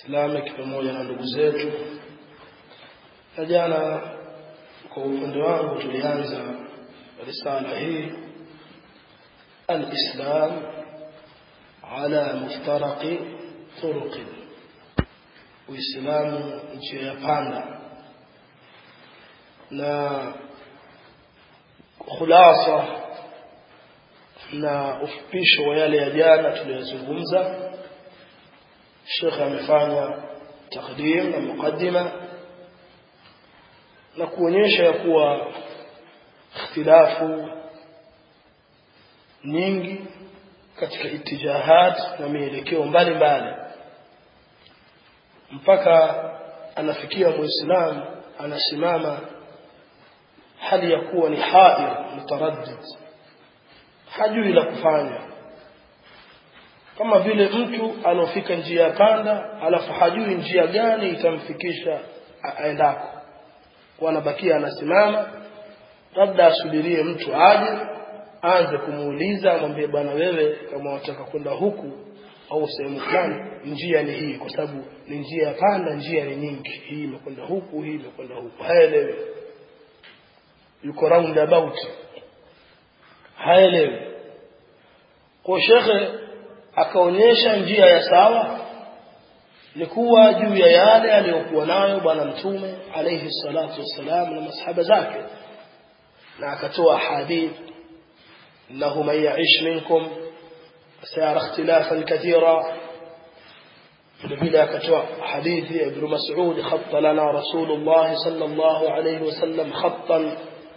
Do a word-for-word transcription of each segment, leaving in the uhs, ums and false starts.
Islamic pamoja na ndugu zetu. Na jana kwa upande wangu tulianza risala hii al-Islam ala muftaraqi turuq. Uislamu njia ya panda, na khulasa na ufupisho wa yale ya jana tuliyozungumza. Sheikh amefanya takdim na mukaddima na kuonyesha ya kuwa ikhtilafu nyingi katika itijahat na mielekeo mbalimbali, mpaka anafikia muislamu anasimama hali ya kuwa ni hair mutaraddid, hajui la kufanya, kama vile mtu alofika njia ya panda alafu hajui njia gani itamfikisha aendako, kwa anabakia anasimama, labda asubirie mtu aje aanze kumuuliza, amwambie bwana, wewe kama unataka kwenda huku au sehemu fulani, njia ni hii, kwa sababu ni njia ya panda, njia ni nyingi, hii imekwenda huku, hii imekwenda huku, haelewi, yuko round about, haelewi. Kwa shekhe akaonyesha njia ya sawa ni kuwa juu ya yale aliyokuwa nayo bwana mtume alayhi salatu wassalam na masahaba zake, na akatoa hadith innahu man ya'ish minkum sayara ikhtilafan kathira. vile akatoa hadithi ya Ibn Mas'ud, khatta lana Rasulullah sallallahu alayhi wasallam khattan.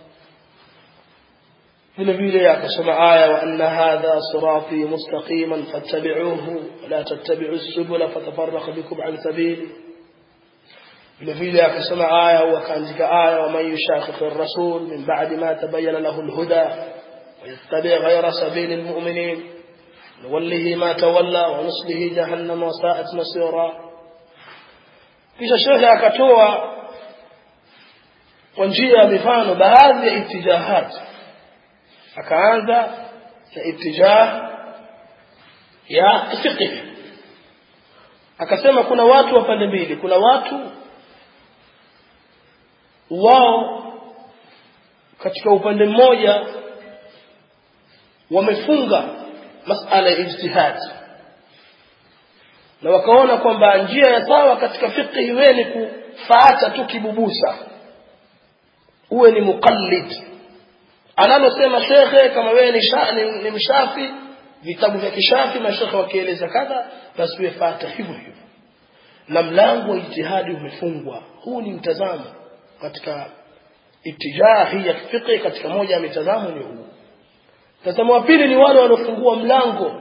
vile vile akasoma aya wa anna hadha sirati mustaqiman fattabi'uhu wa la tattabi'u as-subula fatafarraqa bikum an sabili. vile vile akasoma aya wa kaandika aya wa man yushaqiqi ar-rasul min ba'di ma tabayyana lahu al-huda wa yattabi' ghayra sabili al-mu'minin nuwallihi ma tawalla wa nuslihi jahannama wa sa'at masira. kisha shekhe akatoa kwa njia ya mifano baadhi ya itijahat. akaanza na itijah ya fiqh, akasema kuna watu wa pande mbili. kuna watu wao katika upande mmoja wamefunga masala ya ijtihad, na wakaona kwamba njia ya sawa katika fiqh iwe ni kufuata tu kibubusa, uwe ni muqallid analosema shekhe. kama wewe ni, sha, ni, ni mshafi, vitabu vya kishafi mashekhe wakieleza kadha, basi wewe fuata hivyo hivyo, na mlango wa ijtihadi umefungwa. Huu ni mtazamo katika itijahi ya fiqh. katika moja ya mitazamo ni huu. Mtazamo wa pili ni wale wanaofungua mlango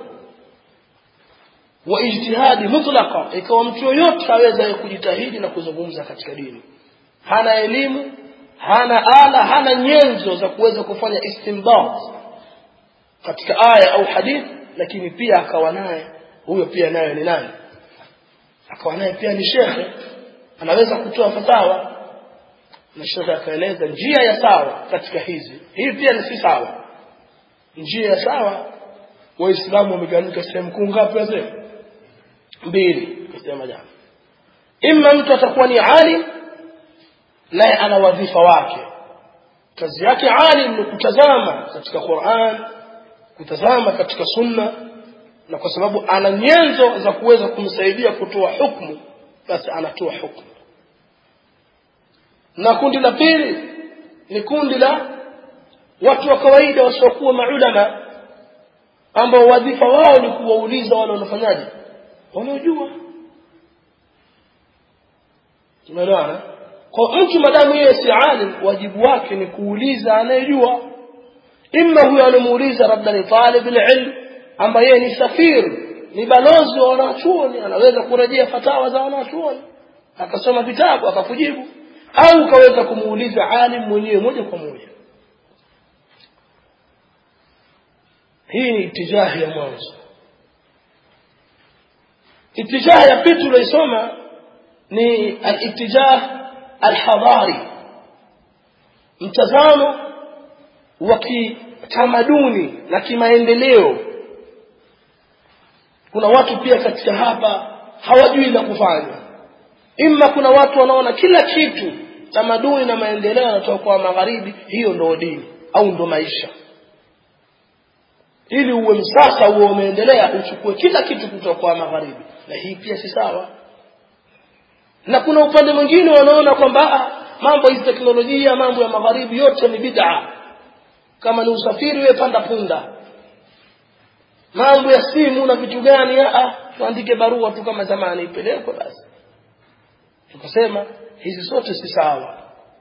wa ijtihadi mutlaka, ikawa mtu yoyote aweza kujitahidi na kuzungumza katika dini, hana elimu, hana ala, hana nyenzo za kuweza kufanya istinbat katika aya au hadith, lakini pia akawa naye huyo, pia naye ni nani? Akawa naye pia ni shekhe, anaweza kutoa fatawa, na shekhe akaeleza njia ya sawa katika hizi. Hii pia ni si sawa. Njia ya sawa, waislamu wamegawanyika sehemu kuu ngapi wazee? Mbili kusema jana. Imma mtu atakuwa ni alim, naye ana wadhifa wake, kazi yake alim ni kutazama katika Qur'an, kutazama katika sunna, na kwa sababu ana nyenzo za kuweza kumsaidia kutoa hukumu, basi anatoa hukumu. Na kundi la pili ni kundi la watu wa kawaida wasiokuwa maulama, ambao wadhifa wao ni kuwauliza wale wanafanyaje, wanaojua. Tumeelewana? Kwa mtu madamu yeye si alim, wajibu wake ni kuuliza anayejua. Imma huyo anamuuliza labda ni talib ilm, ambaye yeye ni safir, ni balozi wa wanachuoni, anaweza kurejea fatawa za wanachuoni, akasoma vitabu akakujibu, au kaweza kumuuliza alim mwenyewe moja kwa moja. Hii ni itijahi ya mwanzo. Itijahi ya pili tulisoma ni al-itijah al-hadari, mtazamo wa kitamaduni na kimaendeleo. Kuna watu pia katika hapa hawajui la kufanya. Ima kuna watu wanaona kila kitu tamaduni na maendeleo yanatoka kwa magharibi, hiyo ndio dini au ndio maisha. Ili uwe msasa uwe umeendelea uchukue kila kitu kutoka kwa magharibi, na hii pia si sawa. Na kuna upande mwingine wanaona kwamba mambo ya teknolojia, mambo ya magharibi yote ni bid'a. Kama ni usafiri wewe panda punda. Mambo ya simu na vitu gani, ah tuandike barua tu kama zamani ipelekwe basi. Tukasema hizi zote si sawa.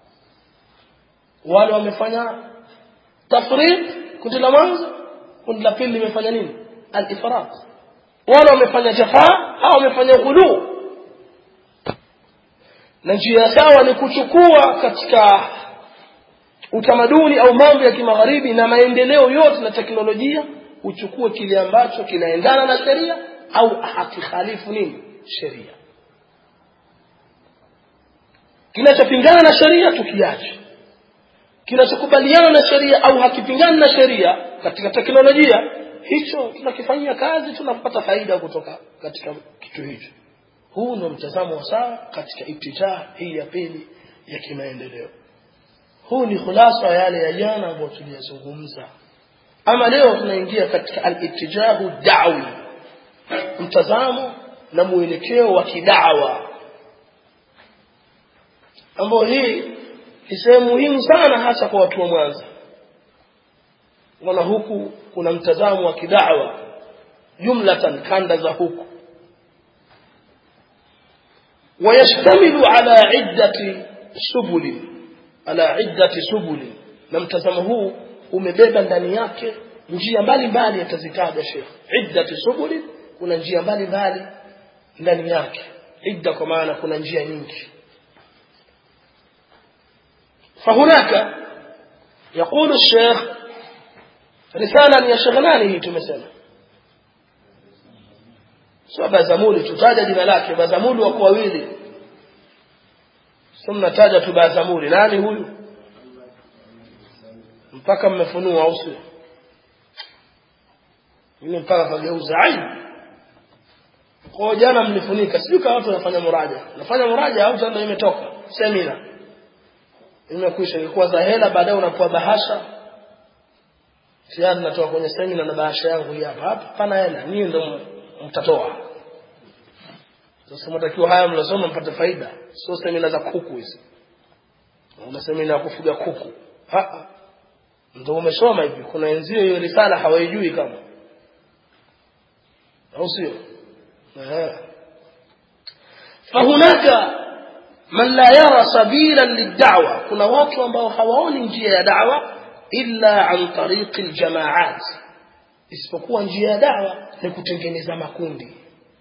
Wale wamefanya tafrid kundi la mwanzo, kundi la pili limefanya nini? Al-ifrat. Wale wamefanya jafaa au wamefanya ghulu. Na njia sawa ni kuchukua katika utamaduni au mambo ya kimagharibi na maendeleo yote na teknolojia, uchukue kile ambacho kinaendana na sheria au hakikhalifu nini? Sheria. Kinachopingana na sheria tukiache. Kinachokubaliana na sheria au hakipingani na sheria katika teknolojia, hicho tunakifanyia kazi, tunapata faida kutoka katika kitu hicho. Huu ndio mtazamo wa sawa katika itijah hii ya pili ya kimaendeleo. Huu ni khulasa yale ya jana ambayo tuliyazungumza. Ama leo tunaingia katika al-ittijahu da'wi, mtazamo na muelekeo wa kidawa, ambao hii ni sehemu muhimu sana hasa kwa watu wa Mwanza. Wana huku kuna mtazamo wa kidawa jumlatan kanda za huku, ويشتمل على عدة سبل على عدة سبل. na mtazamo huu umebeba ndani yake njia mbalimbali atazitaja Sheikh. Iddatu subul, kuna njia mbalimbali ndani yake. Idda kwa maana kuna njia nyingi. فهناك يقول الشيخ رسالة يا شغلاني hii tumesema sio Bazamuli, tutaja jina lake. Bazamuli wako wawili, sio mnataja tu Bazamuli. Nani huyu? Mpaka mmefunua au sio? Mimi mpaka kageuza aibu. Kwa jana mlifunika, sio kama watu wanafanya muraja. Nafanya muraja au ndio imetoka semina. Imekwisha, ilikuwa za hela, baadaye unapoa bahasha. Tayari natoka kwenye semina na bahasha yangu hii hapa. Hapa pana hela, nyinyi ndio mtatoa. Sasa mtakiwa haya mlosoma mpate faida. Sio semina za kuku hizi. Una semina ya kufuga kuku. Ha. Ndio umesoma hivi. Kuna wenzio hiyo risala hawajui kama. Au sio? Eh. Fahunaka man la yara sabila lid'awa, kuna watu ambao hawaoni njia ya da'wa illa an tariqi aljamaat, isipokuwa njia ya da'wa ni kutengeneza makundi.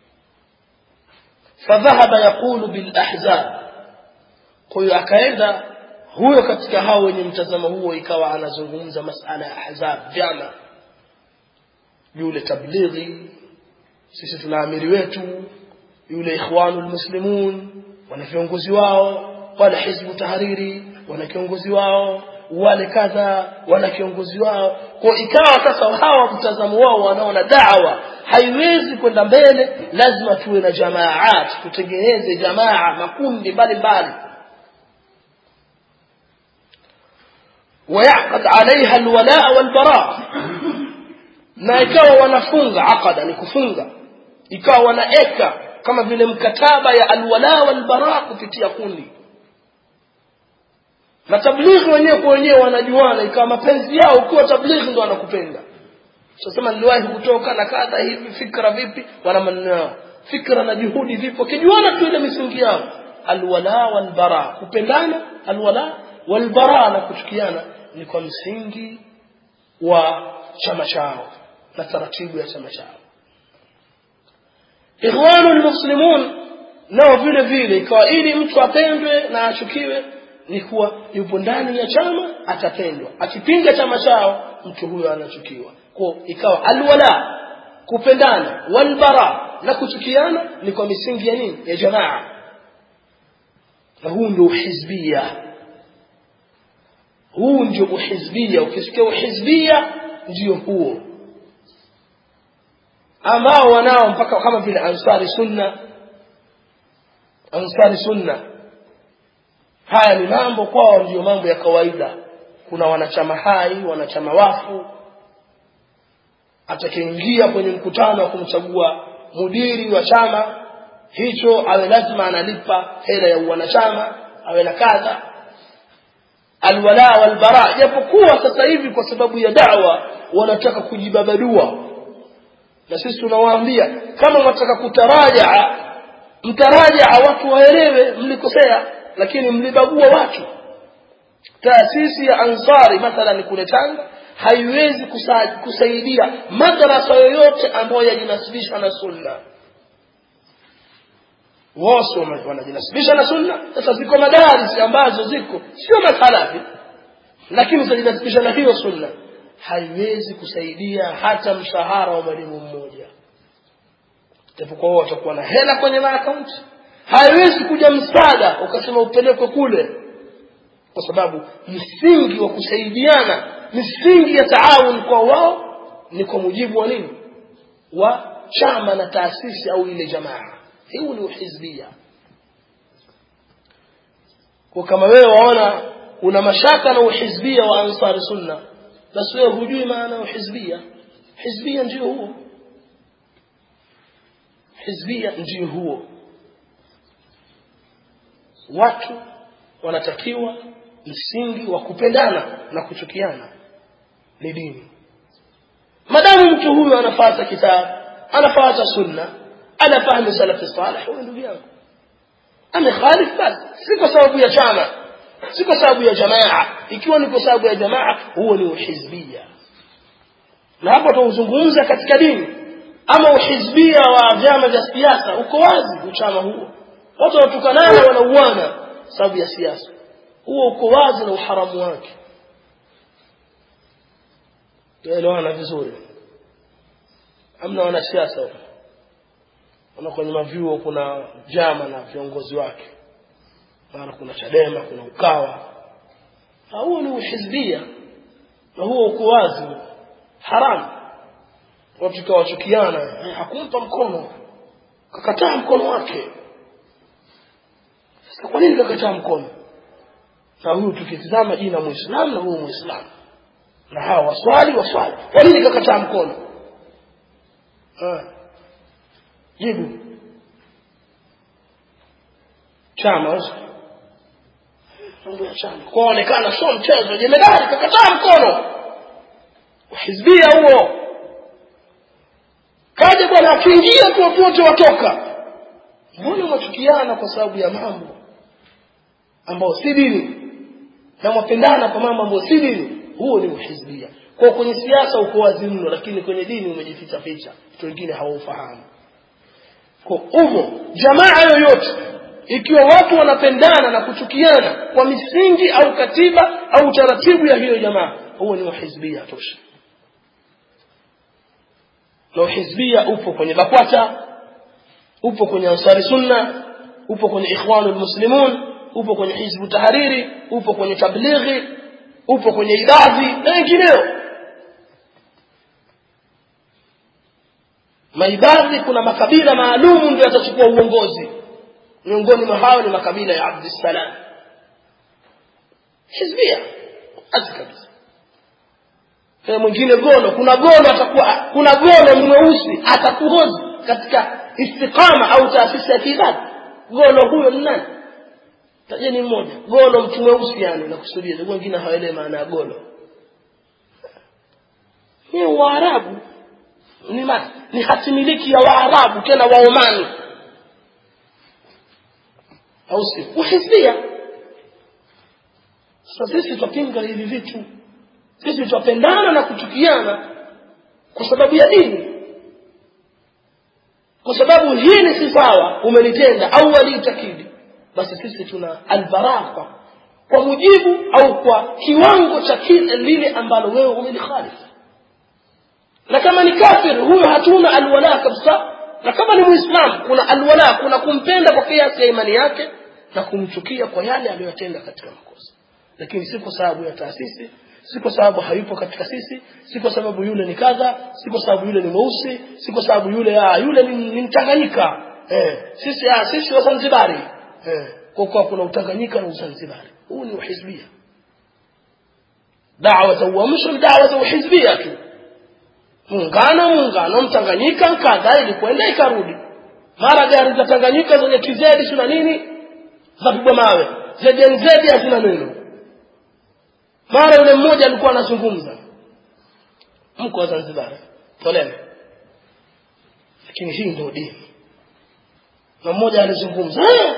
Fadhahaba yaqulu bil ahzab, kwa hiyo akaenda huyo katika hao wenye mtazamo huo, ikawa anazungumza masala ya ahzab, jama. Yule tablighi, sisi tuna amiri wetu, yule ikhwanul muslimun wana viongozi wao, wala hizbu tahariri wana kiongozi wao, wale kadha wana kiongozi wao. Kwa ikawa sasa hawa mtazamo wao wanaona da'wa haiwezi kwenda mbele, lazima tuwe na jamaat, tutengeneze jamaa, makundi mbalimbali. ويعقد عليها الولاء والبراء, na ikawa wanafunga aqada, ni kufunga, ikawa wanaeka kama vile mkataba ya alwala wal bara kupitia kundi. Na tablighi wenyewe kwa wenyewe wanajuana, ikawa mapenzi yao kwa tablighi ndo wanakupenda. Sasa niliwahi kutoka na kadha hivi, fikra vipi, wana maneno fikra na juhudi vipo, kijuana tu ile misingi yao, alwala wal bara, kupendana, alwala wal bara, na kuchukiana ni kwa msingi wa chama chao na taratibu ya chama chao. Ikhwanul muslimun nao vile vile ikawa ili mtu apendwe na achukiwe ni kuwa yupo ndani ya chama atapendwa, akipinga chama chao mtu huyo anachukiwa. Kwa ikawa alwala kupendana, walbara na kuchukiana ni kwa misingi ya nini? Ya jamaa. Na huu ndio hizbia, huu ndio uhizbia. Ukisikia uhizbia ndio huo ambao wanao mpaka kama vile Ansari Sunna Ansari Sunna. Haya ni mambo kwao ndio mambo ya kawaida. Kuna wanachama hai, wanachama wafu. Atakaingia kwenye mkutano wa kumchagua mudiri wa chama hicho awe lazima analipa hela ya wanachama, awe na kadha. Alwala walbara, japokuwa sasa hivi kwa sababu ya da'wa wanataka kujibabadua. Na sisi tunawaambia kama mnataka kutaraja, mtaraja watu waelewe mlikosea, lakini mlibagua watu. Taasisi ya Ansari mathalan kule Tanga haiwezi kusaidia madrasa yoyote ambayo yajinasibisha na sunna. Wao wanajinasibisha na sunna. Sasa ziko madaris ambazo ziko sio masalafi lakini zinajinasibisha na hiyo sunna, haiwezi kusaidia hata mshahara wa mwalimu mmoja. Tapokuwa watakuwa na hela kwenye account, haiwezi kuja msaada ukasema upelekwe kule, kwa sababu msingi wa kusaidiana, msingi ya taawun kwa wao ni kwa mujibu wa nini? Wa chama na taasisi au ile jamaa. Hiyo ni uhizbia. Kwa kama wewe waona una mashaka na uhizbia wa Ansari Sunna, basi wewe hujui maana ya uhizbia. Hizbia ndio huo. Hizbia ndio huo. Watu wanatakiwa msingi wa kupendana na kuchukiana ni dini. Madamu mtu huyu anafuata kitabu, anafuata sunna, anafahamu salafi salih, huyo ndugu yangu. Amekhalif basi, si kwa sababu ya chama, si kwa sababu ya jamaa. Ikiwa ni kwa sababu ya jamaa, huo ni uhizbia. Na hapo tunazungumza katika dini. Ama uhizbia wa vyama vya siasa uko wazi, uchama huo. Watu watukanana wanauana sababu ya siasa. Huo uko wazi na uharamu wake. Tuelewana vizuri. Amna wanasiasa wao. Wana kwenye mavyuo kuna jama na viongozi wake. Mara kuna Chadema, kuna Ukawa. Na huo ni uhizbia. Na huo uko wazi. Haramu. Watu kawachukiana, hakumpa mkono, kakataa mkono wake. Sasa kwa nini kakataa mkono? Na huyu tukitizama jina Muislamu na huyu Muislamu, na hawa waswali waswali, kwa nini kakataa mkono? Ah, jibu. Chama wazi, mambo ya chama kuonekana sio mchezo, jemedari kakataa mkono. Uhizbia huo. Kaje bwana akiingia tu watu wote watoka. Mbona mwachukiana kwa sababu ya mambo ambao si dini? Na mwapendana kwa mambo ambayo si dini? Huo ni uhizbia. Kwa kwenye siasa uko wazi mno, lakini kwenye dini umejificha ficha. Watu wengine hawaufahamu. Kwa umo jamaa yoyote, ikiwa watu wanapendana na kuchukiana kwa misingi au katiba au taratibu ya hiyo jamaa, huo ni uhizbia tosha. Na uhizbia upo kwenye BAKWATA, upo kwenye Ansari Sunna, upo kwenye Ikhwanul Muslimun, upo kwenye Hizbu Tahariri, upo kwenye Tablighi, upo kwenye Idadi na wengineo. Maibadhi kuna makabila maalum ndio yatachukua uongozi. Miongoni mwa hao ni makabila ya Abdussalam. Hizbia azi kabisa. Kwa mwingine gono, kuna gono atakuwa, kuna gono mweusi atakuhozi katika istiqama au taasisi ya kiibada. Gono huyo ni nani? Tajeni mmoja. Gono mtu mweusi yani nakusudia. Wengine hawaelewi maana ya gono. Ni Waarabu. Ni ma, ni hatimiliki ya Waarabu tena wa Omani. Au si? Uhizbia. Sasa sisi tupinga hivi vitu. Sisi tupendana na kuchukiana kwa sababu ya dini. Kwa sababu hii ni si sawa umelitenda au waliitakidi, basi sisi tuna albaraka kwa mujibu au kwa kiwango cha kile lile ambalo wewe umelikhalifu. Na kama ni kafir huyo hatuna alwala kabisa, na kama ni muislamu kuna alwala, kuna kumpenda kwa kiasi ya imani yake na kumchukia kwa yale aliyotenda katika makosa. Lakini si kwa sababu ya taasisi, si kwa sababu hayupo katika sisi, si kwa sababu yule ni kadha, si kwa sababu yule ni mweusi, si kwa sababu yule ah yule ni, ni Mtanganyika. Eh, sisi ah sisi wa Zanzibari. eh kwa kuwa kuna Utanganyika na Uzanzibari. Huu ni uhizbia. Da'wa za uamsho, da'wa za uhizbia tu. Muungano muungano Mtanganyika kadha ili kwenda ikarudi. Mara gari za Tanganyika zenye kizedi sina nini za pigwa mawe. Zedi hazina neno. Mara yule mmoja alikuwa anazungumza. Mko wa Zanzibar. Poleni. Lakini hii ndio dini. Na mmoja alizungumza, "Eh,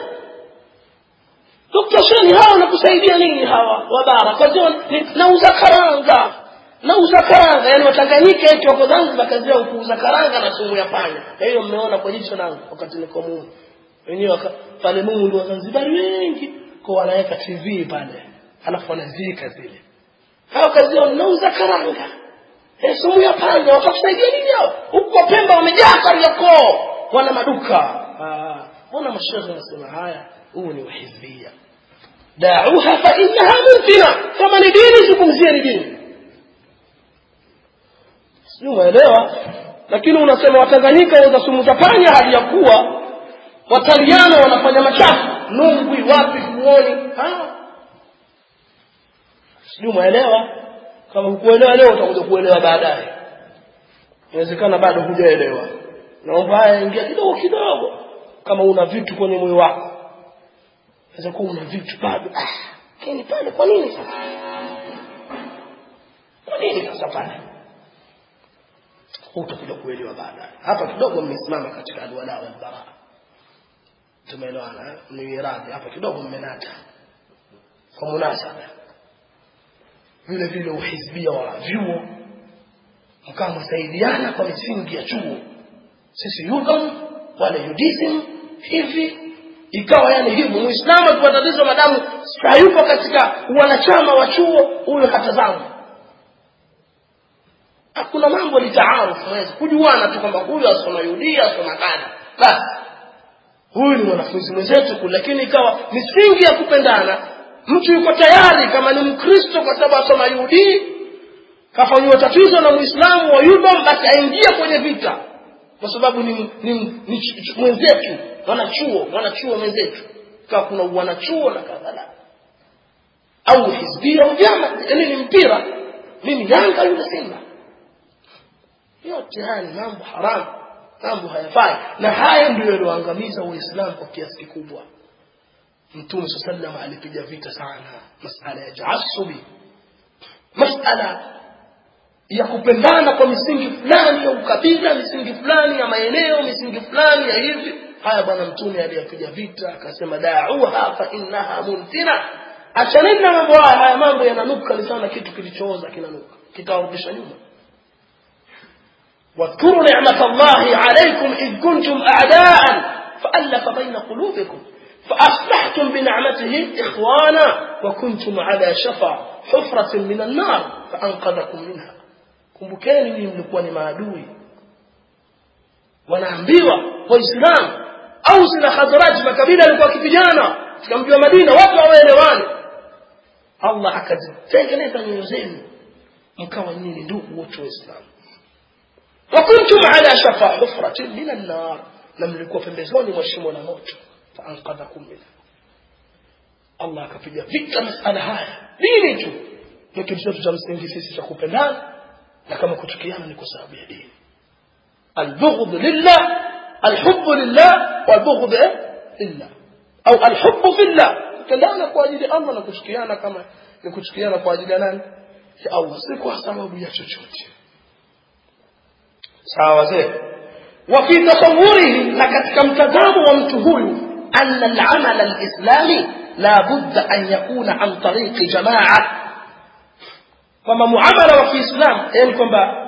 Dokta Sheni hawa wanakusaidia nini hawa wa bara? Kwa hiyo nauza karanga. Nauza karanga, yani Watanganyika eti wako Zanzibar kazi yao kuuza karanga na sumu ya panya." Kwa hiyo mmeona kwa jicho langu wakati niko Mungu. Wenyewe pale Mungu ndio Zanzibar wengi kwa wanaweka T V pale. Alafu wanazika zile. Hao kazi yao nauza karanga. Eh, sumu ya panya watakusaidia nini hao? Huko Pemba wamejaa Kariakoo, wana maduka. Ah, wana mashaikh wanasema haya, huu ni uhizbia. Da'uha fa innaha muntina. Kama ni dini zungumzie ni dini. Sio unaelewa? Lakini unasema Watanganyika wauza sumu za panya hadi ya kuwa Wataliano wanafanya machafu, Nungwi wapi muone? Ah. Sio unaelewa? Kama hukuelewa leo utakuja kuelewa baadaye. Inawezekana bado hujaelewa. Naomba ingia kidogo kidogo kama una vitu kwenye moyo wako. Sasa kwa una vitu bado. Ah, keni pale kwa nini sasa? Kwa nini sasa pale? Utakuja kuelewa baadaye. Hapa kidogo mmesimama katika alwala wal bara. Tumeelewana, ni iradi hapa kidogo mmenata. Kwa munasaba. Vile vile uhizbia wa vyuo mkao msaidiana kwa misingi ya chuo. Sisi yugam wala yudism hivi ikawa yani hivi Muislamu kwa tatizo madamu hayupo katika wanachama wa chuo huyo hatazama. Hakuna mambo litaarufu mwezi kujuana tu kwamba huyu asoma yudia asoma kana. Basi huyu ni mwanafunzi mwenzetu, lakini ikawa misingi ya kupendana. Mtu yuko tayari kama ni Mkristo kwa sababu asoma yudi kafanywa tatizo na Muislamu wa yudom, basi aingia kwenye vita kwa sababu ni, ni, ni mwenzetu, wanachuo wanachuo mwenzetu. Kama kuna wanachuo na kadhalika au hizbia au vyama, yani ni mpira, mimi Yanga yule Simba, yote haya ni mambo haramu, mambo hayafai, na haya ndio yaloangamiza Uislamu kwa kiasi kikubwa. Mtume sallallahu alayhi alipiga vita sana masala ya taassubi, masala ya kupendana kwa misingi fulani ya ukabila, misingi fulani ya maeneo, misingi fulani ya hivi. Haya bwana Mtume aliyapiga vita, akasema da'uha fa innaha muntina. Achaneni na mambo haya, haya mambo yananuka sana, kitu kilichooza kinanuka, kitawarudisha nyuma. واذكروا نعمة الله عليكم إذ كنتم أعداء فألف بين قلوبكم فأصبحتم بنعمته إخوانا وكنتم على شفا حفرة من النار فأنقذكم منها. kumbukeni ni mlikuwa ni maadui, wanaambiwa waislamu au sina Khazraj makabila yalikuwa kipigana katika mji wa Madina, watu hawaelewani. Allah akazitengeneza nyoyo zenu mkawa nyinyi ndugu wote waislamu. wa kuntum ala shafa hufratin min an-nar, na mlikuwa pembezoni mwa shimo la moto, fa anqadhakum minha. Allah akapiga vita masala haya dini tu, ni kitu cha msingi sisi cha kupendana, na kama kuchukiana ni kwa sababu ya dini. Al-bughd lillah, al-hubb lillah wal-bughd lillah, au al-hubb fillah, kupendana kwa ajili ya Allah na kuchukiana kama ni kuchukiana kwa ajili ya nani? Ya Allah, si kwa sababu ya chochote. Sawa zee. Wa fi tasawwurihi, na katika mtazamo wa mtu huyu, anna al-amal al-islami la budda an yakuna an tariqi jamaa, kwamba muamala wa Kiislamu, yani kwamba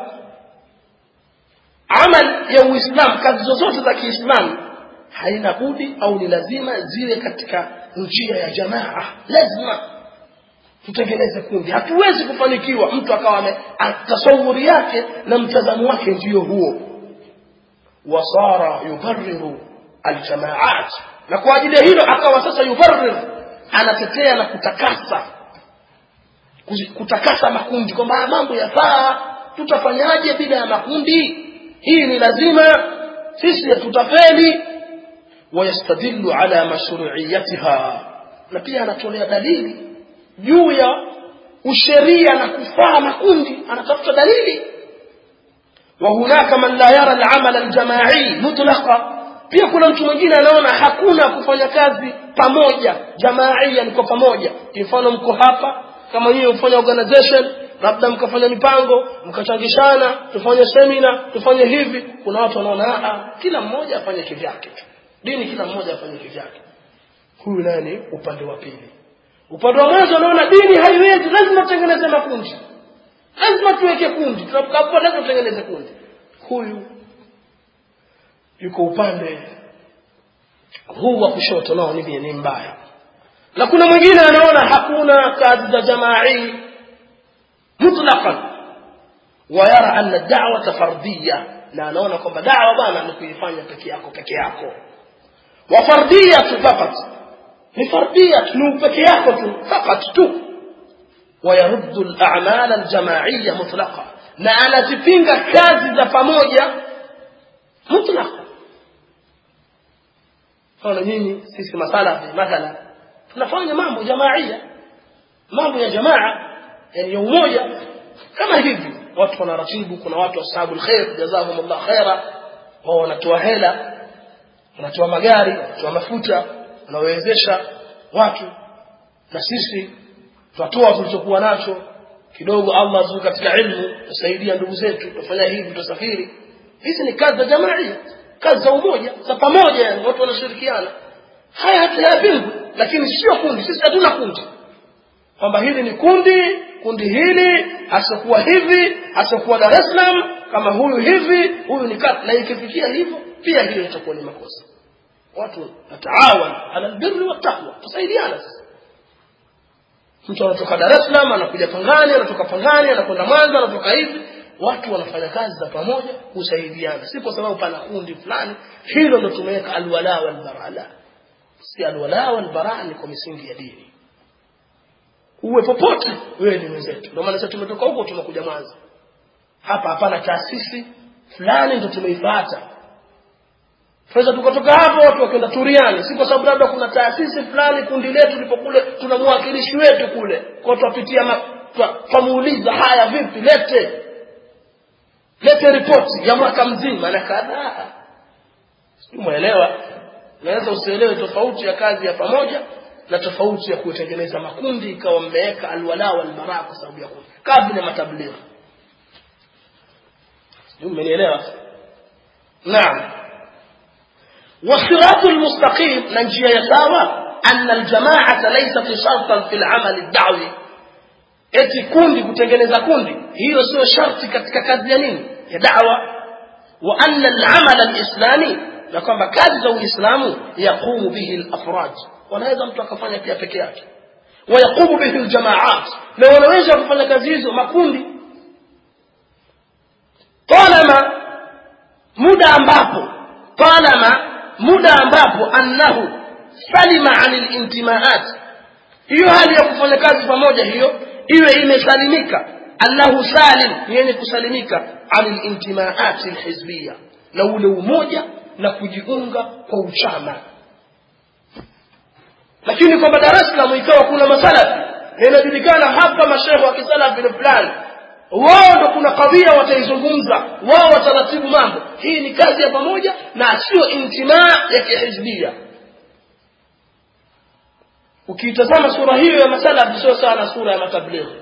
amal ya Uislamu, kazi zozote za Kiislamu haina budi au ni lazima ziwe katika njia ya jamaa. Lazima tutengeneze kundi. Hatuwezi kufanikiwa mtu akawa tasawuri yake na mtazamo wake ndio huo. Wasara yubarriru aljamaat, na kwa ajili hilo akawa sasa yubarrir, anatetea na kutakasa kutakasa makundi, kwamba mambo yafaa, tutafanyaje bila ya makundi, hii ni lazima, sisi tutafeli. ويستدل على مشروعيتها na pia anatolea dalili juu ya usheria na kufaa makundi anatafuta dalili wa hunaka man la yara al-amal al-jama'i mutlaqa pia kuna mtu mwingine anaona hakuna kufanya kazi pamoja jamaia ni kwa pamoja mfano mko hapa kama hiyo mfanya organization labda mkafanya mipango mkachangishana tufanye seminar tufanye hivi kuna watu wanaona a kila mmoja afanye kivyake dini kila mmoja afanye kivyake huyu nani upande wa pili upande wa mwanzo anaona dini haiwezi lazima tutengeneze makundi lazima tuweke kundi tunapokuwa lazima tutengeneze kundi huyu yuko upande huu wa kushoto nao ni ni mbaya na kuna mwingine anaona hakuna kazi za jama'i mutlaqan wa yara anna da'wa fardiyya na anaona kwamba da'wa bana ni kuifanya peke yako peke yako wa fardiyya tu fakat ni fardiyya tu peke yako tu fakat tu wa yaruddu al-a'mal al-jama'iyya mutlaqa na anazipinga kazi za pamoja mutlaqan Kwa nini sisi masalafi mathala tunafanya mambo jamaia mambo ya jamaa yani ya umoja kama hivi watu wanaratibu kuna watu ashabul khair jazakumullah khaira wao wanatoa hela wanatoa magari wanatoa mafuta wanawezesha watu na sisi tutatoa tulichokuwa nacho kidogo Allah azuu katika ilmu tusaidia ndugu zetu tufanya hivi tusafiri hizi ni kazi za jamaia kazi za umoja za pamoja watu wanashirikiana haya hatuyapingu lakini sio kundi sisi hatuna kundi kwamba hili ni kundi kundi hili asokuwa hivi asokuwa Dar es Salaam kama huyu hivi huyu ni kati na ikifikia hivyo pia hiyo itakuwa ni makosa watu wataawan ala albirri wattaqwa tusaidiana mtu anatoka Dar es Salaam anakuja Pangani anatoka Pangani anakwenda Mwanza anatoka hivi watu wanafanya kazi za pamoja kusaidiana si kwa sababu pana kundi fulani hilo ndio tumeweka alwala wal bara si alwala wal bara ni kwa misingi ya dini uwe popote wewe ni mwenzetu ndio maana sasa tumetoka huko tumekuja Mwanza hapa hapana taasisi fulani ndio tumeifuata Faweza tukatoka hapo watu wakaenda Turiani si kwa sababu labda kuna taasisi fulani kundi letu lipo kule tuna mwakilishi wetu kule kwa tupitia tumuuliza haya vipi lete lete ripoti ya mwaka mzima na kadhaa umeelewa naweza usielewe tofauti ya kazi ya pamoja na tofauti ya kutengeneza makundi ikawa mmeweka alwala wal bara kwa sababu ya kundi kabla ya matablighi umenielewa naam والصراط المستقيم نجي يساوى أن الجماعة ليست شرطا في العمل الدعوي eti kundi kutengeneza kundi hiyo sio sharti katika kazi ya nini ya da'wa wa anna al-amal al-islami na kwamba kazi za Uislamu yaqumu bihi al-afrad wanaweza mtu akafanya pia peke yake wa yaqumu bihi al-jama'at na wanaweza kufanya kazi hizo makundi talama muda ambapo talama muda ambapo annahu salima 'anil intimaat hiyo hali ya kufanya kazi pamoja hiyo iwe imesalimika annahu salim yenye kusalimika 'anil intimaat alhizbiyya na ule umoja na kujiunga kwa uchama lakini kwa Dar es Salaam ikawa kuna masalafi inajulikana hapa mashehe wa kisalafi ni fulani wao ndo kuna kadhia wataizungumza wao wataratibu mambo hii ni kazi ya pamoja na sio intimaa ya kihizbia ukitazama sura hiyo ya masala sio sana sura ya matablighi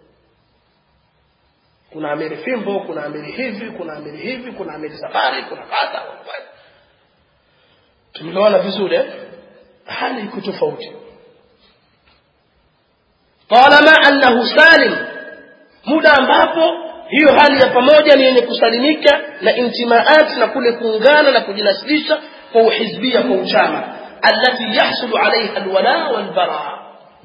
kuna amiri fimbo kuna amiri hivi kuna amiri hivi kuna amiri safari kuna kadha tumeona vizuri hali iko tofauti talama annahu salim muda ambapo hiyo hali ya pamoja ni yenye kusalimika na intimaat na kule kuungana na kujinasilisha kwa uhizbia kwa uchama alati yahsulu alayha alwala walbara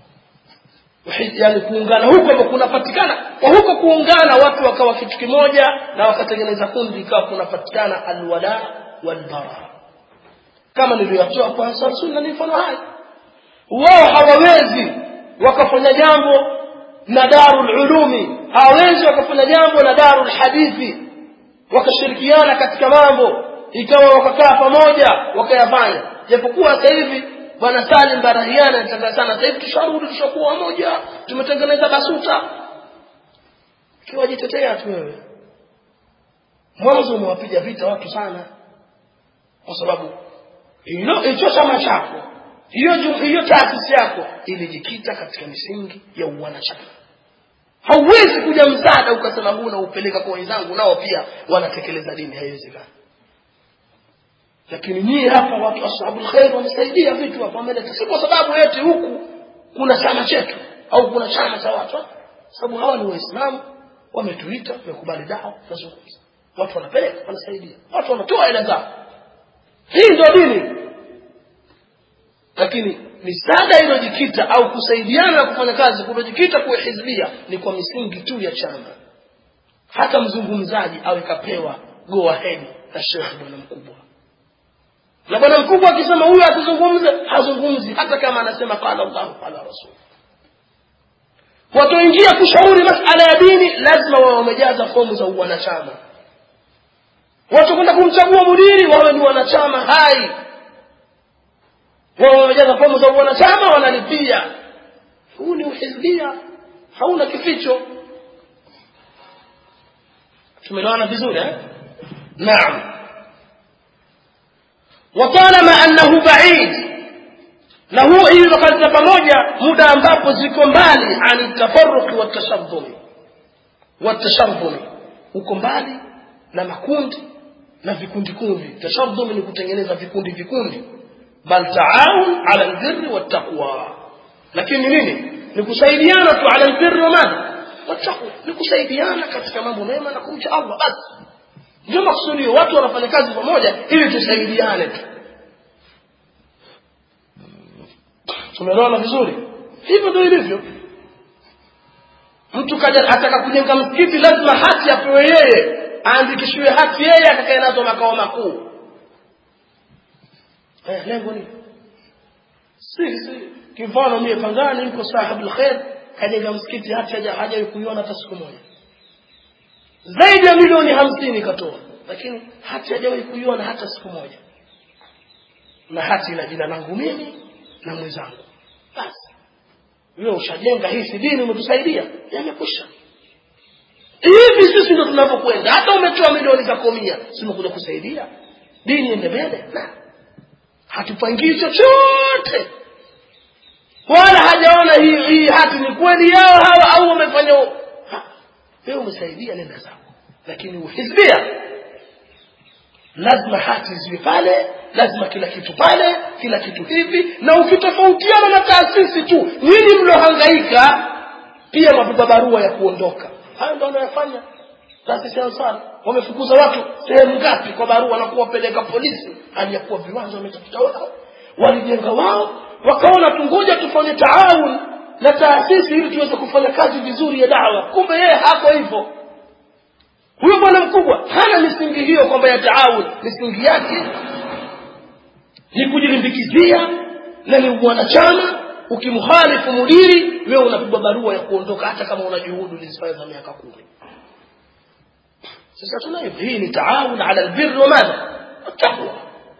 yani kuungana huko kunapatikana kwa huko kuungana watu wakawa kitu kimoja na wakatengeneza kundi ikawa kunapatikana alwala walbara kama nilivyotoa kwa Ansar Sunna ni mfano hai wao hawawezi wakafanya jambo na Darul Ulumi hawezi wakafanya jambo na Darul Hadithi wakashirikiana katika mambo ikawa wakakaa pamoja wakayafanya japokuwa sasa hivi bwana Salim Barahiana anataka sana sasa hivi tusharudi tushakuwa moja tumetengeneza basuta kiwajitetea tu wewe mwanzo umewapiga vita watu sana kwa sababu hilo hicho chama chako hiyo hiyo taasisi yako ilijikita katika misingi ya uwanachama. Hauwezi kuja msaada ukasema huna upeleka kwa wenzangu nao pia wanatekeleza dini, haiwezekani. Lakini nyinyi hapa watu ashabul khair wamesaidia vitu hapa mbele, si kwa sababu eti huku kuna chama chetu au kuna chama cha watu, sababu hawa ni waislamu wametuita wamekubali dawa tunazungumza, watu wanapeleka wanasaidia, watu wanatoa hela zao, hii ndio dini. Lakini misaada iliyojikita au kusaidiana kufanya kazi kulojikita kwa hizbia ni kwa misingi tu ya chama. Hata mzungumzaji awe kapewa go ahead na Sheikh bwana mkubwa, na bwana mkubwa akisema huyu atazungumze hazungumzi hata kama anasema qala Allah qala Rasul. Watoingia kushauri masuala ya dini lazima wao wamejaza fomu za wanachama. Watu kwenda kumchagua mudiri wao ni wanachama hai, wao wamejaza fomu za wanachama wanalipia. Huu ni uhizbia, hauna kificho. Tumeelewana vizuri eh? Naam. وطالما أنه بعيد na huo hilo katika pamoja muda ambapo ziko mbali ani tafarruq wa tashabbum wa tashabbum, uko mbali na makundi na vikundi kundi. Tashabbum ni kutengeneza vikundi vikundi, bal taawun ala albirri wattaqwa. Lakini nini? Ni kusaidiana tu ala albirri wa madha wattaqwa, ni kusaidiana katika mambo mema na kumcha Allah. Basi ndio maksudi, watu wanafanya kazi pamoja ili tusaidiane tu. Tumeelewana vizuri? Hivyo ndio ilivyo. Mtu kaja ataka kujenga msikiti lazima hati apewe yeye, aandikishwe hati yeye atakaye nazo makao makuu. Eh, lengo ni si si kifano mimi Pangani niko sahibul khair kajenga msikiti hati haja haja kuiona hata siku moja. Zaidi ya milioni hamsini katoa, lakini hati hajawahi kuiona hata siku moja. Na hati ina jina langu mimi na mwenzangu. Basi wewe ushajenga hii si dini, umetusaidia, yamekwisha. Hivi sisi ndio tunapokwenda. Hata umetoa milioni za komia, si umekuja kusaidia dini iende mbele? Na hatupangii chochote, wala hajaona hii hii hati ni kweli yao hawa au wamefanya. Wewe umesaidia, nenda zako. Lakini uhizbia lazima hati ziwe pale, lazima kila kitu pale, kila kitu hivi. Na ukitofautiana na taasisi tu nini mlohangaika, pia mabuba barua ya kuondoka. Hayo ndio wanayofanya taasisi ya Ansar. Wamefukuza watu sehemu ngapi kwa barua na kuwapeleka polisi, aliyakuwa viwanja wametafuta wao, walijenga wao, wakaona tungoja tufanye taawun na taasisi ili tuweze kufanya kazi vizuri ya da'wa. Kumbe yeye hapo hivyo. Huyo bwana mkubwa hana misingi hiyo kwamba ya taawun. Misingi yake ni kujilimbikizia na ni wanachama. Ukimkhalifu mudiri wewe unapigwa barua ya kuondoka hata kama una juhudi ulizifanya za miaka kumi. Sasa tunayo hii ni taawun ala albirr wa madha wattaqwa.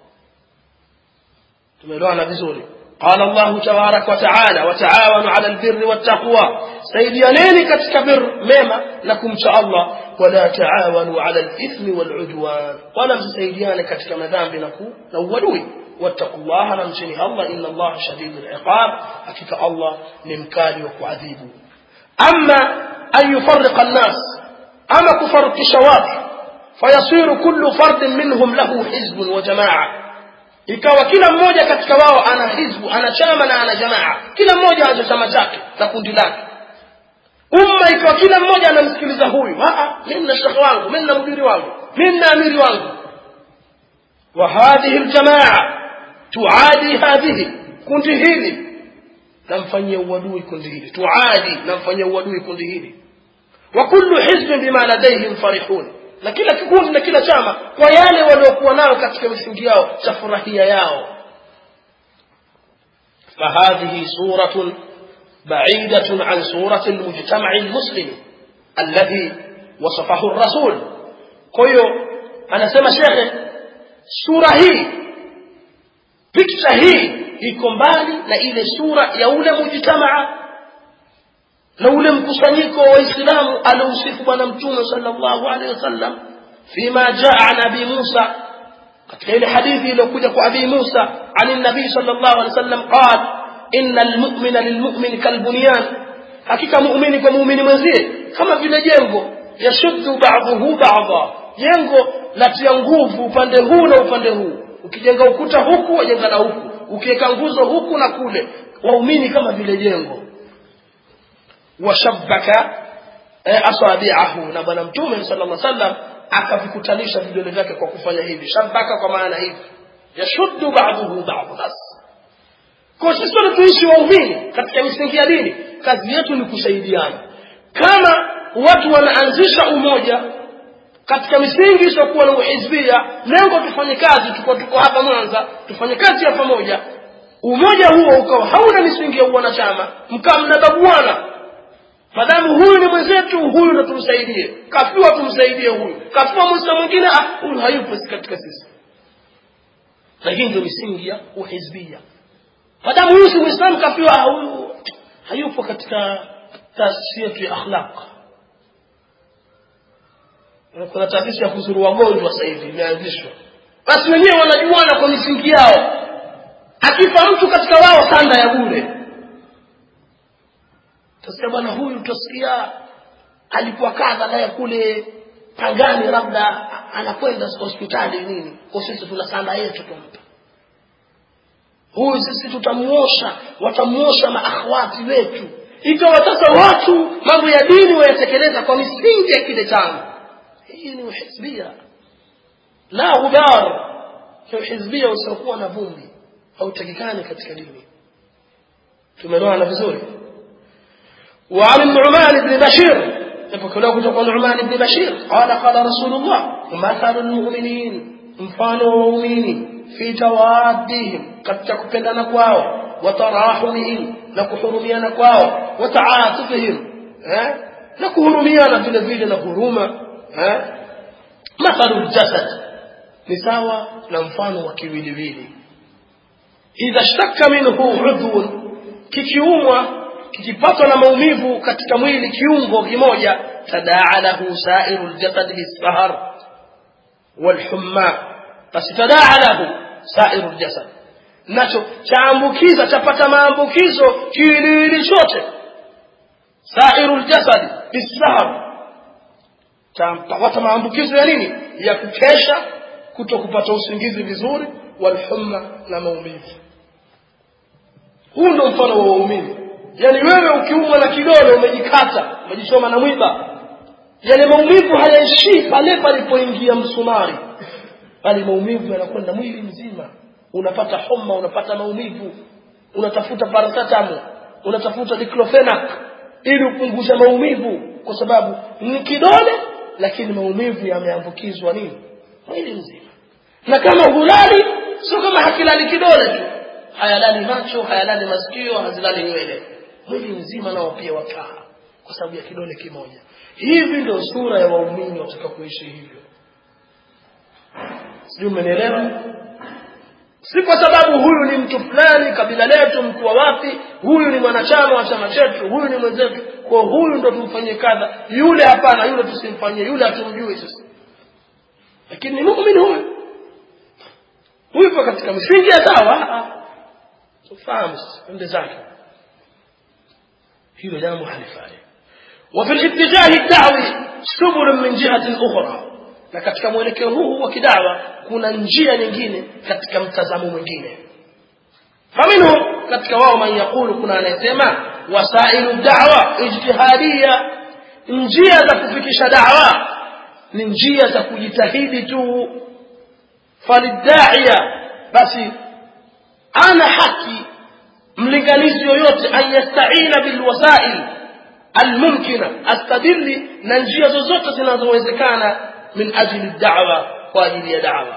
Tumeelewana vizuri? قال الله تبارك وتعالى وتعاونوا على البر والتقوى, سيديانين katika bir mema na kumcha Allah, wala taawanu ala al-ithmi wal-udwan, wala msaidiane katika madhambi na ku na uadui. wattaqullaha, na mcheni Allah, inna Allah shadidul iqab, hakika Allah ni mkali wa kuadhibu. Amma an yufarriqa an-nas, ama kufarqisha watu, fayasiru kullu fardin minhum lahu hizbun wa jamaa, ikawa kila mmoja katika wao ana hizbu, ana chama na ana jamaa, kila mmoja ana chama chake na kundi lake. Umma ikawa kila mmoja anamsikiliza huyu, a mimi na shekhi wangu, mimi na mudiri wangu, mimi na amiri wangu. Wa hadhihi aljamaa tuadi hadhihi, kundi hili namfanyia uadui kundi hili, tuadi namfanyia uadui kundi hili. Wa kullu hizbin bima ladayhim farihun, na kila kikundi na kila chama kwa yale waliokuwa nao katika misingi yao cha furahia yao. Fahadhihi suratun ba'idatun an surati almujtama'i almuslim alladhi wasafahu ar-rasul. Kwa hiyo anasema shekhe, sura hii picha hii iko mbali na ile sura ya ule mujtamaa na ule mkusanyiko wa Waislamu aliusifu bwana mtume sallallahu alaihi wasallam fima jaa nabii Musa katika ile hadithi iliyokuja kwa Abi Musa ani nabii sallallahu alaihi wasallam qala innal mu'mina lilmu'min kalbunyan, hakika muumini kwa muumini mwenzie kama vile jengo, yashuddu ba'dhuhu ba'dha, jengo latia nguvu upande huu na upande huu. Ukijenga ukuta huku wajenga na huku, ukiweka nguzo huku na kule, waumini kama vile jengo. Washabbaka asabi'ahu, na bwana mtume sallallahu alaihi wasallam akavikutanisha vidole vyake kwa kufanya hivi. Shabbaka kwa maana hivi, yashuddu ba'dhuhu ba'dha. Kwa sisi sote tuishi waumini katika misingi ya dini, kazi yetu ni kusaidiana. Kama watu wanaanzisha umoja katika misingi isiyokuwa na uhizbia, lengo tufanye kazi, tuko tuko hapa Mwanza, tufanye kazi ya pamoja. Umoja huo ukawa hauna misingi ya wanachama, mkaa mnabaguana. Madamu huyu ni mwenzetu, huyu ndo tumsaidie. Kafiwa tumsaidie huyu. Kafiwa Muislamu mwingine, ah huyu hayupo katika sisi. Lakini ndio misingi ya uhizbia. Madamu huyu si Muislamu, kafiwa huyu hayupo katika taasisi yetu ya akhlaq. Kuna taasisi ya kuzuru wagonjwa sasa hivi imeanzishwa. Basi wenyewe wanajuana kwa misingi yao. Akifa mtu katika wao sanda ya bure. Tasikia bwana huyu tutasikia alikuwa kadha naye kule Pangani labda anakwenda hospitali nini. Kwa sisi tuna sanda yetu tumpa. Huyu sisi tutamuosha, watamuosha maakhwati wetu. Ikawa sasa watu mambo ya dini wayatekeleza kwa misingi ya kile changu. Hii ni uhizbia. La ghubar. Hiyo hizbia usiokuwa na vumbi hautakikani katika dini. Tumeelewana vizuri? وعن النعمان بن بشير يقول له النعمان بن بشير قال قال رسول الله مثل المؤمنين mfano waumini fi tawaddihim, katika kupendana kwao, watarahumihim, na kuhurumiana kwao, wataatufihim, eh na kuhurumiana vile vile na huruma, eh mathalul jasad, ni sawa na mfano wa kiwiliwili. Idha shtaka minhu udhun, kikiumwa kikipatwa na maumivu katika mwili kiungo kimoja, tadaa lahu sairul jasad bisahar walhumma, basi tadaa lahu sairul jasad, nacho chaambukiza, chapata maambukizo kiwiliwili chote. Sairul jasad bisahar, chapata maambukizo ya nini? Ya kukesha, kutokupata usingizi vizuri, walhumma, na maumivu. Huu ndio mfano wa waumini. Yani wewe ukiumwa na kidole umejikata, umejichoma na mwiba, yale maumivu hayaishi pale palipoingia msumari, bali maumivu yanakwenda mwili mzima. Unapata homa, unapata maumivu, unatafuta paracetamol, unatafuta diclofenac ili upunguze maumivu, kwa sababu ni kidole lakini maumivu yameambukizwa nini? Mwili mzima. Na kama hulali, sio kama hakilali kidole tu, hayalali macho, hayalali masikio, hazilali nywele, mwili mzima nao pia wakaa kwa sababu ya kidole kimoja. Hivi ndio sura ya waumini watakaoishi hivyo. Sio, umenielewa? Si kwa sababu huyu ni mtu fulani, kabila letu, mtu wa wapi, huyu ni mwanachama wa chama chetu, huyu ni mwenzetu, kwa huyu ndo tumfanyie kadha, yule hapana, yule tusimfanyie, yule hatumjui sisi. Lakini ni muumini huyu. Huyu kwa katika misingi ya sawa, tufahamu ende zake. hilo jambo halifai. وفي الاتجاه الدعوي سبل من جهة أخرى, na katika mwelekeo huu wa kidawa kuna njia nyingine katika mtazamo mwingine. Faminhu, katika wao man yakulu, kuna anayesema wasailu da'wa ijtihadiyya, njia za kufikisha da'wa ni njia za kujitahidi tu. Falidaiya, basi ana haki mlinganizi yoyote ayastaina bilwasail almumkina, astadili na njia zozote zinazowezekana min ajili da'wa, kwa ajili ya da'wa.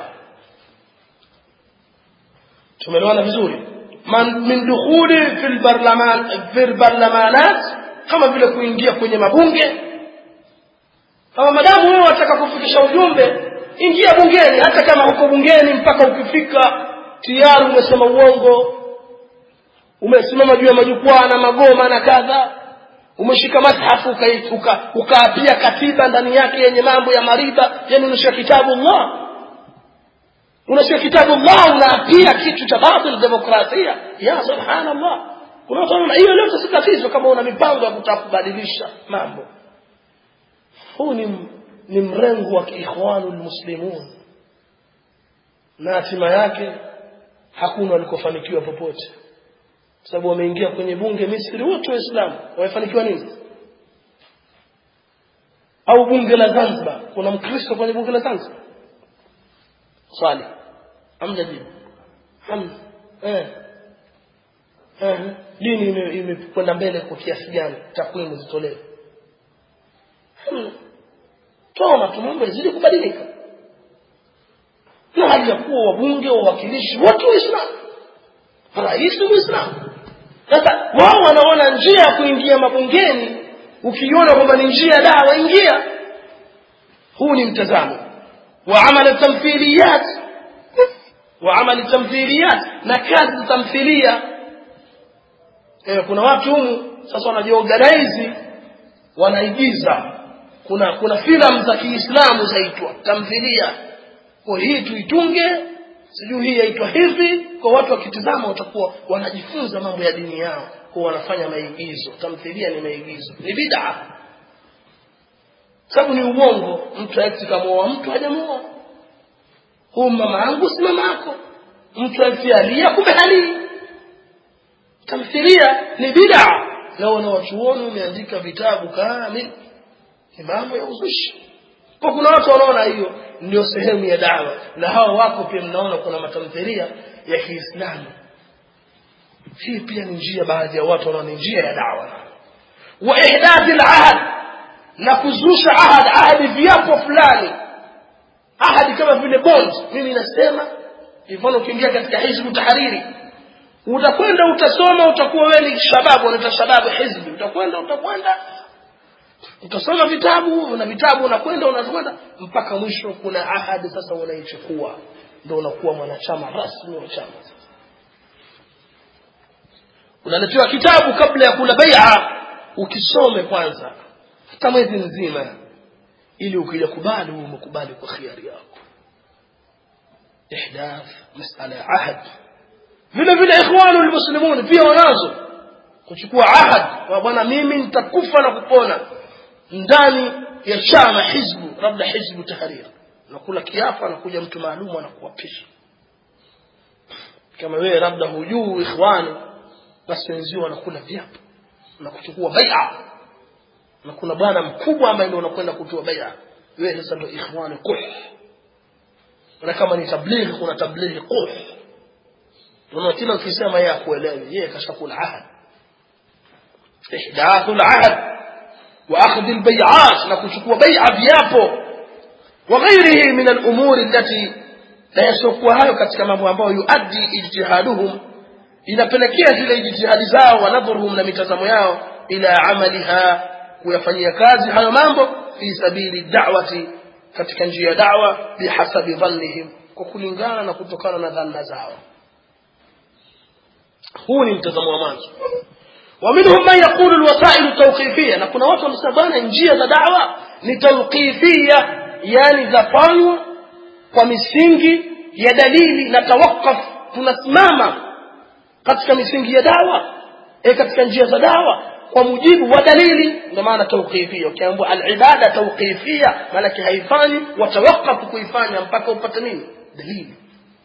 Tumeelewana vizuri? Man min dukhuli fil barlaman fil barlamanat, kama vile kuingia kwenye mabunge. Kama madamu wewe unataka kufikisha ujumbe, ingia bungeni, hata kama huko bungeni mpaka ukifika tayari umesema uongo, umesimama juu ya majukwaa na magoma na kadha, umeshika mashafu ukaapia uka, katiba ndani yake yenye mambo ya mariba, yani unashika kitabu Allah, unashika kitabu Allah unaapia kitu cha batil, demokrasia. Ya subhanallah, kuna watu wanaona hiyo leo si tatizo kama una mipango ya kutaka kubadilisha mambo. Huu ni ni mrengo wa Ikhwanul Muslimun, na hatima yake hakuna walikofanikiwa popote, sababu wameingia kwenye bunge Misri wote waislamu. Wamefanikiwa nini? Au bunge la Zanzibar, kuna mkristo kwenye bunge la Zanzibar? Swali amja jibu hamna. eh eh dini imekwenda mbele kwa kiasi gani? Takwimu zitolewe. Toma tumombe zidi kubadilika, na hali ya kuwa wabunge wawakilishi wote waislamu, rais muislamu. Sasa wao wanaona njia ya kuingia mabungeni, ukiona kwamba ni njia dawa, ingia. Huu ni mtazamo wa amali tamthiliyat, wa amali tamthiliyat, na kazi tamthilia. Eh, kuna watu humu sasa wanajiorganize, wanaigiza. Kuna kuna filamu za Kiislamu zaitwa tamthilia, kwa hii tuitunge, sijui hii yaitwa hivi. Kwa watu wakitazama watakuwa wanajifunza mambo ya dini yao, kwa wanafanya maigizo. Tamthilia ni maigizo, ni bid'a, sababu ni uongo. Mtu ati kama mtu hajamuoa, huyu mama yangu si mama yako, mtu ati alia kumbe hali. Tamthilia ni bid'a, na wanawachuoni wameandika vitabu kamili ni mambo ya uzushi. Kwa kuna watu wanaona hiyo ndio sehemu ya dawa, na hao wako pia mnaona kuna matamthilia ya Kiislamu. Hii pia ni njia, baadhi ya watu wanaona njia ya dawa. Wa ihdath al-ahd, na kuzusha ahad, ahadi viapo fulani, ahadi kama vile bond. Mimi nasema mfano, ukiingia katika Hizbu Tahariri, utakwenda utasoma, utakuwa wewe ni shababu, unaita shababu hizbi, utakwenda utakwenda utasoma vitabu na vitabu, unakwenda unakwenda mpaka mwisho kuna ahadi sasa unaichukua, ndio unakuwa mwanachama rasmi wa chama. Unaletewa kitabu kabla ya kula bai'a, ukisome kwanza hata mwezi mzima, ili ukija kubali umekubali kwa khiari yako. Ihdath masala ya ahad. Vile vile Ikhwanul Muslimun pia wanazo kuchukua ahad, kwa bwana mimi nitakufa na kupona ndani ya chama hizbu, labda Hizbu Tahrir, na kula kiapo na kuja mtu maalum anakuapisha. Kama wewe labda hujui ikhwani, basi wenzio wanakula viapo na kuchukua bai'a, na kuna bwana mkubwa ambaye ndio anakwenda kutoa bai'a. Wewe sasa ndio ikhwani kuh, na kama ni tablighi kuna tablighi kuh. Unaona kila ukisema yeye akuelewe, yeye kashakula ahad. Ihdathul ahad wa akhdh al-bay'at, na kuchukua bai'a viapo, wa ghairihi min al-umur allati la yasukwa, hayo katika mambo ambayo yuaddi ijtihaduhum, inapelekea zile ijtihadi zao, wa nadhruhum, na mitazamo yao, ila amaliha, kuyafanyia kazi hayo mambo, fi sabili da'wati, katika njia ya da'wa, bihasabi dhannihim, kwa kulingana na kutokana na dhanna zao. Huu ni mtazamo wa mwanzo. ومنهم من يقول الوسائل التوقيفية, na kuna watu wanasema bana njia za da'wa ni tawqifia, yani zafanywa kwa misingi ya dalili na tawakkuf. Tunasimama katika misingi ya da'wa, eh katika njia za da'wa kwa mujibu wa dalili, ndio maana tawqifia. Ukiambiwa al-ibada tawqifia, maana haifanyi wa tawakkuf kuifanya mpaka upate nini? Dalili.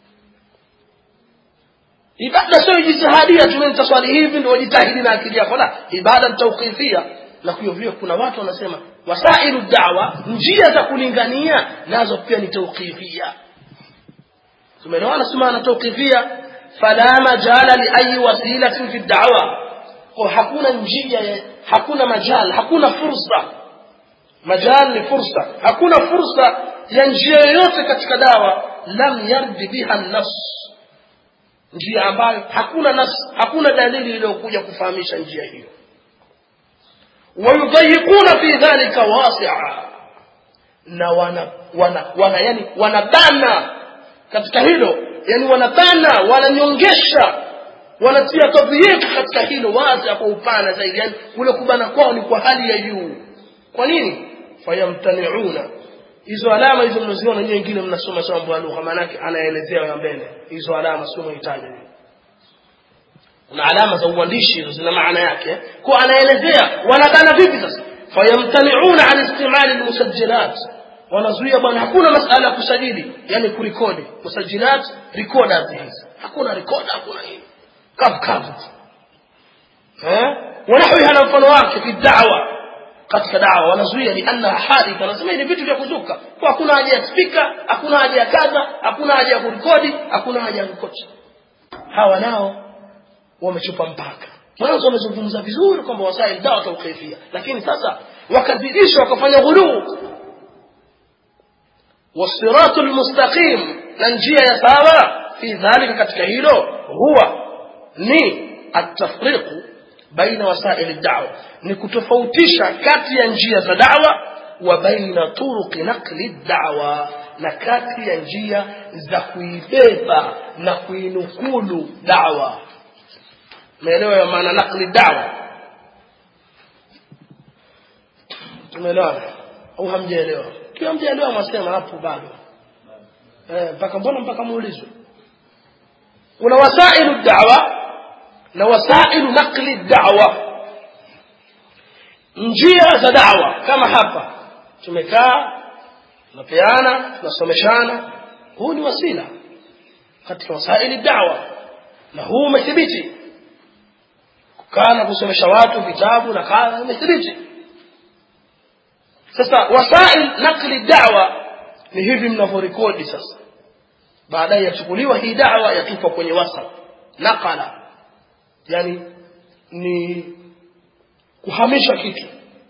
Ibada sio jitihadia, tunaita swali hivi ndio wajitahidi na akili yako, la, ibada tawqifia. Na kwa hivyo kuna watu wanasema wasailu da'wa, njia za kulingania nazo pia ni tawqifia. Tumeelewana sema na tawqifia, fala majala li ayi wasilatin fi da'wa, kwa hakuna njia, hakuna majal, hakuna fursa. Majal ni fursa, hakuna fursa ya njia yoyote katika dawa lam yardi biha an-nas, njia ambayo hakuna nas, hakuna dalili iliyokuja kufahamisha njia hiyo. Wayudayyiquna fi dhalika wasi'a, na wana wana, wana yani wanabana katika hilo, yani wanabana, wananyongesha, wanatia tadhiyik katika hilo wazi kwa upana zaidi, yani ule kubana kwao ni kwa hali ya juu. Kwa nini? Fayamtani'una. Hizo alama hizo mnaziona nyinyi wengine mnasoma mambo ya lugha, maana yake anaelezea ya mbele. Hizo alama sio mhitaji. Kuna alama za uandishi hizo zina maana yake. Kwa anaelezea wanabana vipi sasa? Fayamtani'una an istimali almusajjilat. Wanazuia bwana, hakuna masala ya kusajili, yani kurekodi. Musajjilat recorders hizi. Hakuna recorder, hakuna nini. Kavu kavu. Eh? Wanahui hana mfano wake fi da'wa. Katika da'wa wanazuia ni anna hadith, wanasema ni vitu vya kuzuka. Kwa hakuna haja ya speaker, hakuna haja ya kadha, hakuna haja ya kurekodi, hakuna haja ya kukocha. Hawa nao wamechupa mpaka. Mwanzo wamezungumza vizuri kwamba wasail da'wa tawqifia, lakini sasa wakadhirisha wakafanya ghulu. Wasiratul mustaqim, na njia ya sawa fi dhalika katika hilo huwa ni at-tafriqu baina wasail ad-da'wa, ni kutofautisha kati ya njia za da'wa wa baina turuqi naqli ad-da'wa, na kati ya njia za kuibeba na kuinukulu da'wa. Umeelewa maana naqli ad-da'wa? Tumeelewa au hamjaelewa? Kila mjaelewa msema hapo bado. Eh, mpaka mbona mpaka muulizwe. Kuna wasailu ad-da'wa na wasailu naqli ad-da'wa. Njia za da'wa kama hapa tumekaa tunapeana tunasomeshana, huu ni wasila katika wasaili ad-da'wa, na huu umethibiti. Kukaa na kusomesha watu vitabu na kadha umethibiti. Sasa wasail naqli ad-da'wa ni hivi mnavorekodi sasa, baadaye yachukuliwa hii da'wa yatupa kwenye WhatsApp. Naqala yani ni kuhamisha kitu,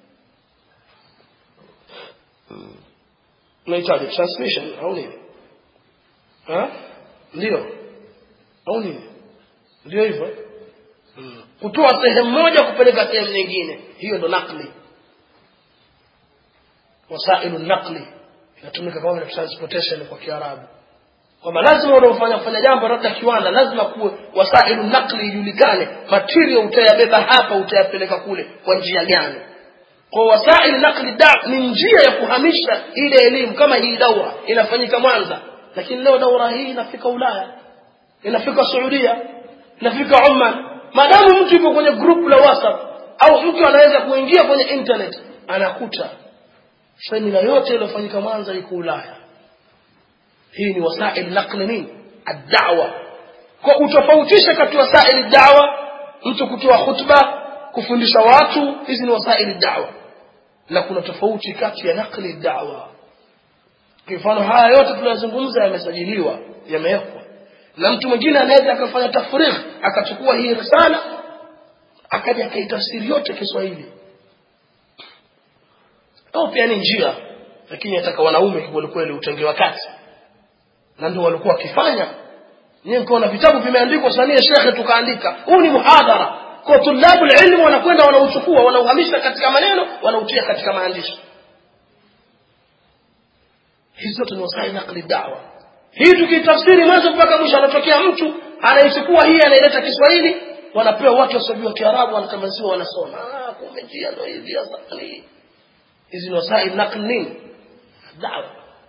unahitaji transmission au nini? Ha? Ndio au nini? Ndio hivyo. Hmm. Kutoa sehemu moja kupeleka sehemu nyingine, hiyo ndo naqli. Wasailu naqli inatumika kama transportation kwa Kiarabu. Kwamba lazima unapofanya kufanya jambo labda kiwanda, lazima kuwe wasailu naqli ijulikane, material utayabeba hapa utayapeleka kule kwa njia gani. Kwa wasailu naqli da ni njia ya kuhamisha ile elimu. Kama hii daura inafanyika Mwanza, lakini leo daura hii inafika Ulaya, inafika Saudia, inafika Oman. Madamu mtu yupo kwenye group la WhatsApp au mtu anaweza kuingia kwenye internet, anakuta semina yote iliyofanyika Mwanza iko Ulaya. Hii ni wasail naqli nini ad-da'wa. Kwa utofautisha kati ya wasail ad-da'wa, mtu kutoa khutba, kufundisha watu, hizi ni wasail ad-da'wa, na kuna tofauti kati ya naqli ad-da'wa. Kwa mfano haya yote tunayozungumza yamesajiliwa, yamewekwa, na mtu mwingine anaweza akafanya tafrigh, akachukua hii risala akaja akaitafsiri yote Kiswahili. Au pia ni njia, lakini nataka wanaume kweli kweli utenge wakati, na ndio walikuwa wakifanya. Nyinyi mkiona vitabu vimeandikwa sania shekhe tukaandika, huu ni muhadhara kwa tulabu ilmu, wanakwenda wanauchukua wanauhamisha katika maneno wanautia katika maandishi. Hizo ni wasail naqli da'wa. Hii tukitafsiri mwanzo mpaka mwisho, anatokea mtu anaichukua hii anaileta Kiswahili, wanapewa watu wasiojua Kiarabu, wanatambaziwa wanasoma. Ah, kumbe njia ndio hizi hasa ni hizi wasail naqli da'wa.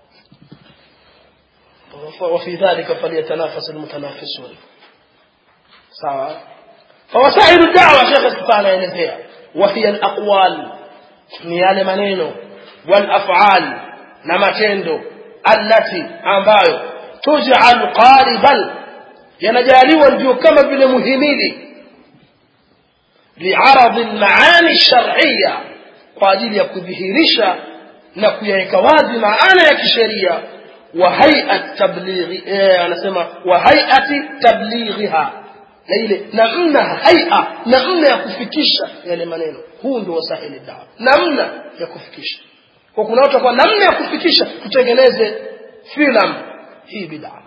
وفي ذلك فليتنافس المتنافسون. sawa. فوسائل الدعوه شيخ سبحانه ينزيها وهي الاقوال ni yale maneno wal af'al na matendo allati ambayo tuj'al qaliban, yanajaliwa ndio kama vile muhimili li'arad al-ma'ani ash-shar'iyya, kwa ajili ya kudhihirisha na kuyaweka wazi maana ya kisheria. Wa hay'at tablighi, eh anasema wa hay'ati tablighiha, na ile namna hay'a, namna ya kufikisha yale maneno. Huu ndio wasaili dawa, namna ya kufikisha. Kwa kuna watu kwa namna ya kufikisha, tutengeneze filamu hii bid'a.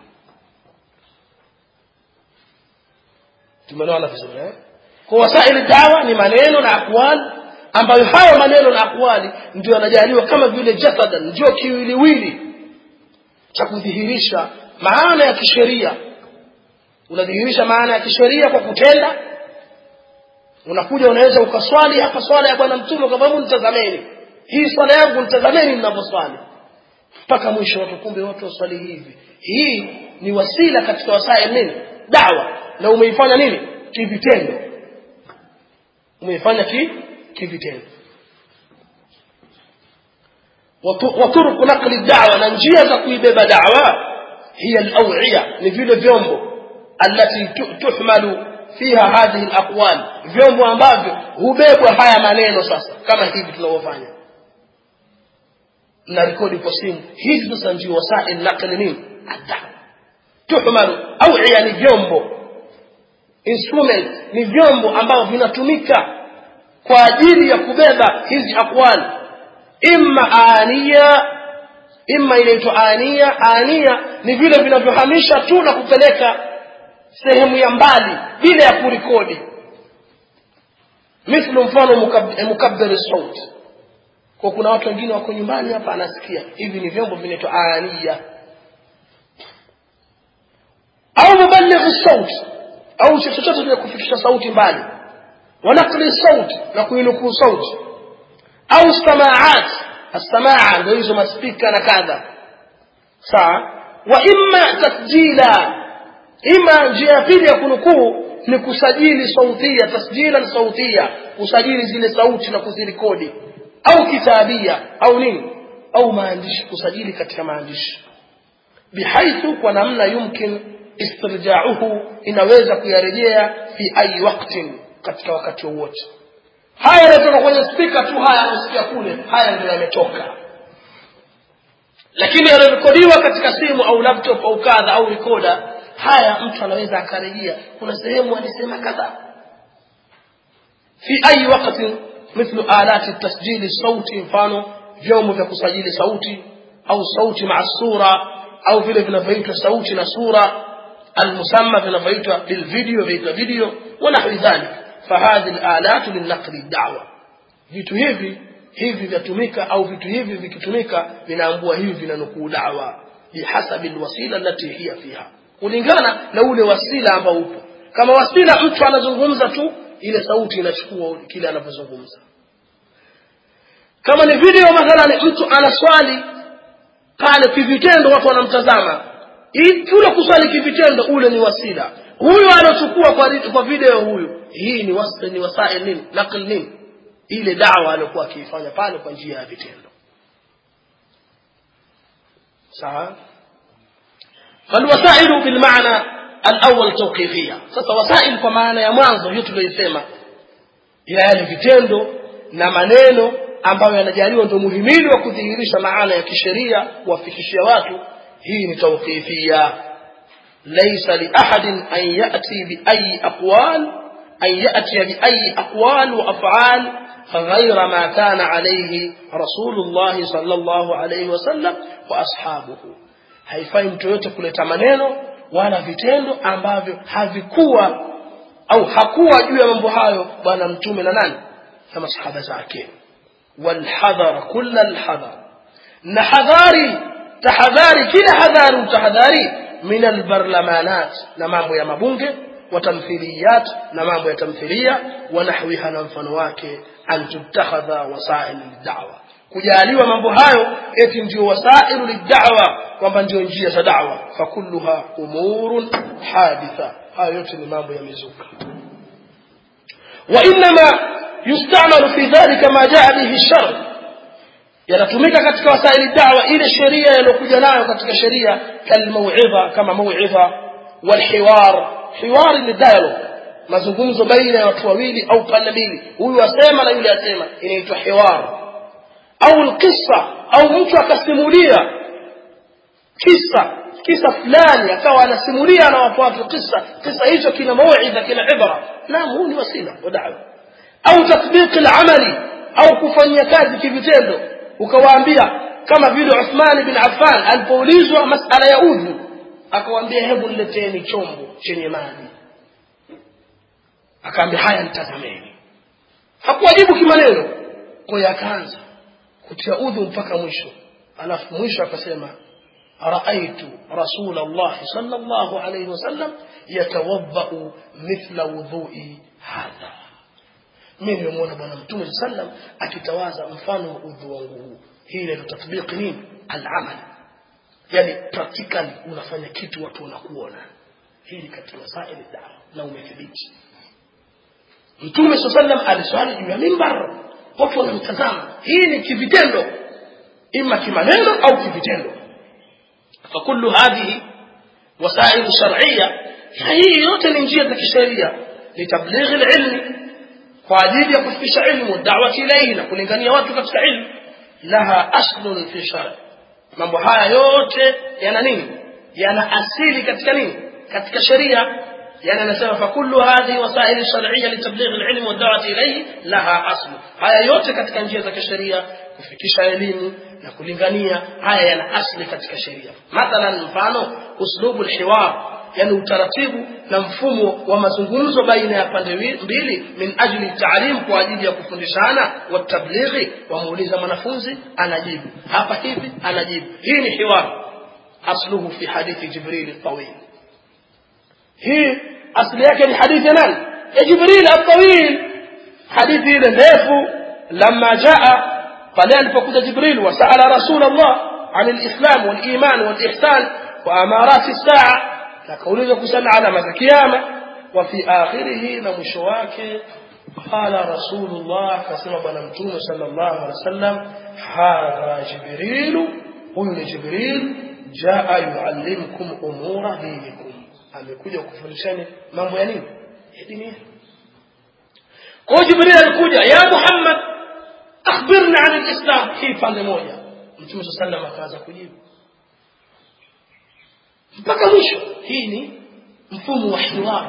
Tumeelewana vizuri eh? Kwa wasaili dawa ni maneno na aqwali, ambayo hayo maneno na aqwali ndio yanajaliwa kama vile jasadan, ndio kiwiliwili cha kudhihirisha maana ya kisheria unadhihirisha maana ya kisheria kwa kutenda. Unakuja unaweza ukaswali hapa swala ya bwana mtume kwa sababu nitazameni hii swala yangu, nitazameni ninavyoswali mpaka mwisho, watu kumbe watu waswali hivi. Hii ni wasila katika wasaili nini da'wa, na umeifanya nini kivitendo, umeifanya ki kivitendo. وطرق نقل الدعوة ننجية كويبة دعوة هي الأوعية نفيل فيومبو التي تحمل فيها هذه الأقوال فيومبو أمبابو هبيبو حيا مانينو ساسا كما هيك تلوفانيا نريكودي قسيم هيك نسنجي وسائل نقل مين الدعوة تحمل أوعية نفيومبو instrument ni vyombo ambavyo vinatumika kwa ajili ya kubeba hizi aqwali. Imma ania, imma inaitwa ania. Ania ni vile vinavyohamisha tu na kupeleka sehemu ya mbali bila ya kurekodi. Mfano mfano mukabbir sauti. Kwa kuna watu wengine wako nyumbani hapa anasikia. Hivi ni vyombo vinaitwa ania. Au muballigh sauti, au chochote cha kufikisha sauti mbali. Wanaqli sauti, na kuinukuu sauti. au samaat. السماعة ndio hizo maspika na kadha. Sawa? Wa imma tasjila, ima njia pili ya kunukuu ni kusajili sautia, tasjila sautia, kusajili zile sauti na kuzirekodi, au kitabia au nini, au maandishi, kusajili katika maandishi, bihaithu kwa namna yumkin istirja'uhu, inaweza kuyarejea fi ayi waqtin, katika wakati wowote. Haya yanatoka kwenye speaker tu, haya usikia kule, haya ndio yametoka. Lakini yanarekodiwa katika simu au laptop au kadha au recorder, haya mtu anaweza akarejea, kuna sehemu alisema kadha. Fi ayi waqtin, mithlu alati at-tasjil as-sauti, mfano vyombo vya kusajili sauti, au sauti ma'a sura, au vile vinavyoitwa sauti na sura, al-musamma vinavyoitwa bil video, vinaitwa video, wa nahwi dhalik. فهذه الآلات للنقل الدعوة. vitu hivi hivi vyatumika, au vitu hivi vikitumika vinaambua hivi vinanukuu da'wa bihasabi alwasila allati hiya fiha, kulingana na ule wasila ambao upo. Kama wasila mtu anazungumza tu, ile sauti inachukua kile anachozungumza. Kama ni video mathalan mtu anaswali pale kivitendo, watu wanamtazama, ili kule kuswali kivitendo, ule ni wasila. Huyu anachukua kwa kwa video huyu, hii ni wasa, ni wasail nini naql nini, ile da'wa aliyokuwa akifanya pale kwa njia ya vitendo. Sawa? فالوسائل بالمعنى الاول توقيفيه. sasa wasail kwa maana ya mwanzo hiyo tuliyosema, ila yale vitendo na maneno ambayo yanajaliwa ndio muhimili wa kudhihirisha maana ya kisheria kuwafikishia watu, hii ni tawqifia. ليس لأحد أن يأتي بأي أقوال أن يأتي بأي أقوال وأفعال غير ما كان عليه رسول الله صلى الله عليه وسلم وأصحابه. haifai mtu yote kuleta maneno wala vitendo ambavyo havikuwa au hakuwa juu ya mambo hayo bwana mtume na nani na masahaba zake. والحذر كل الحذر, na hadhari, tahadhari, kila hadhari utahadhari, من البرلمانات na mambo ya mabunge, watamthiliyat na mambo ya tamthilia, wanahwiha na mfano wake, an tutakhadha wasail lid'awa, kujaliwa mambo hayo eti ndio wasailu lid'awa, kwamba ndio njia za da'wa. Fakulluha umurun haditha, hayo yote ni mambo yamezuka. Wa inma yustamalu fi dhalika ma jaa bihi ash-shar, yanatumika katika wasaili da'wa ile sheria iliyokuja nayo katika sheria, kalmau'idha, kama mau'idha, walhiwar. Hiwar ni dialogue, mazungumzo baina ya watu wawili au pande mbili, huyu asema na yule asema, inaitwa hiwar. Au alqissa, au mtu akasimulia kisa kisa fulani, akawa anasimulia na watu wake kisa kisa hicho, kina mau'idha, kina ibra, naam, huu ni wasila wa da'wa. Au tatbiq al-amali, au kufanyia kazi kivitendo, ukawaambia kama vile Uthman bin Affan alipoulizwa masala ya udhu, akawaambia hebu nileteni chombo chenye maji, akaambia haya nitazameni. Hakuwajibu kimaneno, kwa hiyo akaanza kutia udhu mpaka mwisho, alafu mwisho akasema رأيت رسول الله صلى الله عليه وسلم يتوضأ مثل وضوء هذا. mimi nimeona bwana mtume sallam akitawaza mfano udhu wangu huu. Hii ni tatbiq nini? Al-amal, yani practically unafanya kitu watu wanakuona. Hii ni katika masaili dawa na umethibiti. Mtume sallam aliswali juu ya mimbar, watu wanamtazama. Hii ni kivitendo, ima kimaneno au kivitendo. فكل هذه وسائل شرعيه، hii yote ni njia za kisheria litablighi alilm, kwa ajili ya kufikisha ilmu, da'wati ilayhi, na kulingania watu katika ilmu. Laha aslun fi shar', mambo haya yote yana nini? Yana asili katika nini? Katika sheria. Yani anasema fa kullu hadhihi wasail shar'iyya litablighi alilm wa da'wati ilayhi laha aslu, haya yote katika njia za kisheria kufikisha elimu na kulingania, haya yana asili katika sheria. Mathalan, mfano uslubu alhiwar, yani utaratibu na mfumo wa mazungumzo baina ya pande mbili, min ajli ta'lim, kwa ajili ya kufundishana, wa tablighi, wamuuliza mwanafunzi anajibu hapa hivi, anajibu. Hii ni hiwar, asluhu fi hadithi Jibril al-tawil. hii asili yake ni hadithi ya nani? Ya Jibril al-tawil. hadithi ile ndefu, lamma jaa, pale alipokuja Jibril wasaala Rasulullah عن الإسلام والإيمان والإحسان وأمارات الساعة، لكولي كسنا على مذكيامة. وفي آخره نمشواك قال رسول الله كسنا بنمتون صلى الله عليه وسلم هذا جبريل، هو جبريل جاء يعلمكم أمور دينكم، amekuja kufundishani mambo ya nini? Ya dini. Kwa Jibril alikuja, ya Muhammad akhbirna an al-islam, hii pande moja. Mtume sallallahu akaanza kujibu mpaka mwisho. Hii ni mfumo wa hiwar,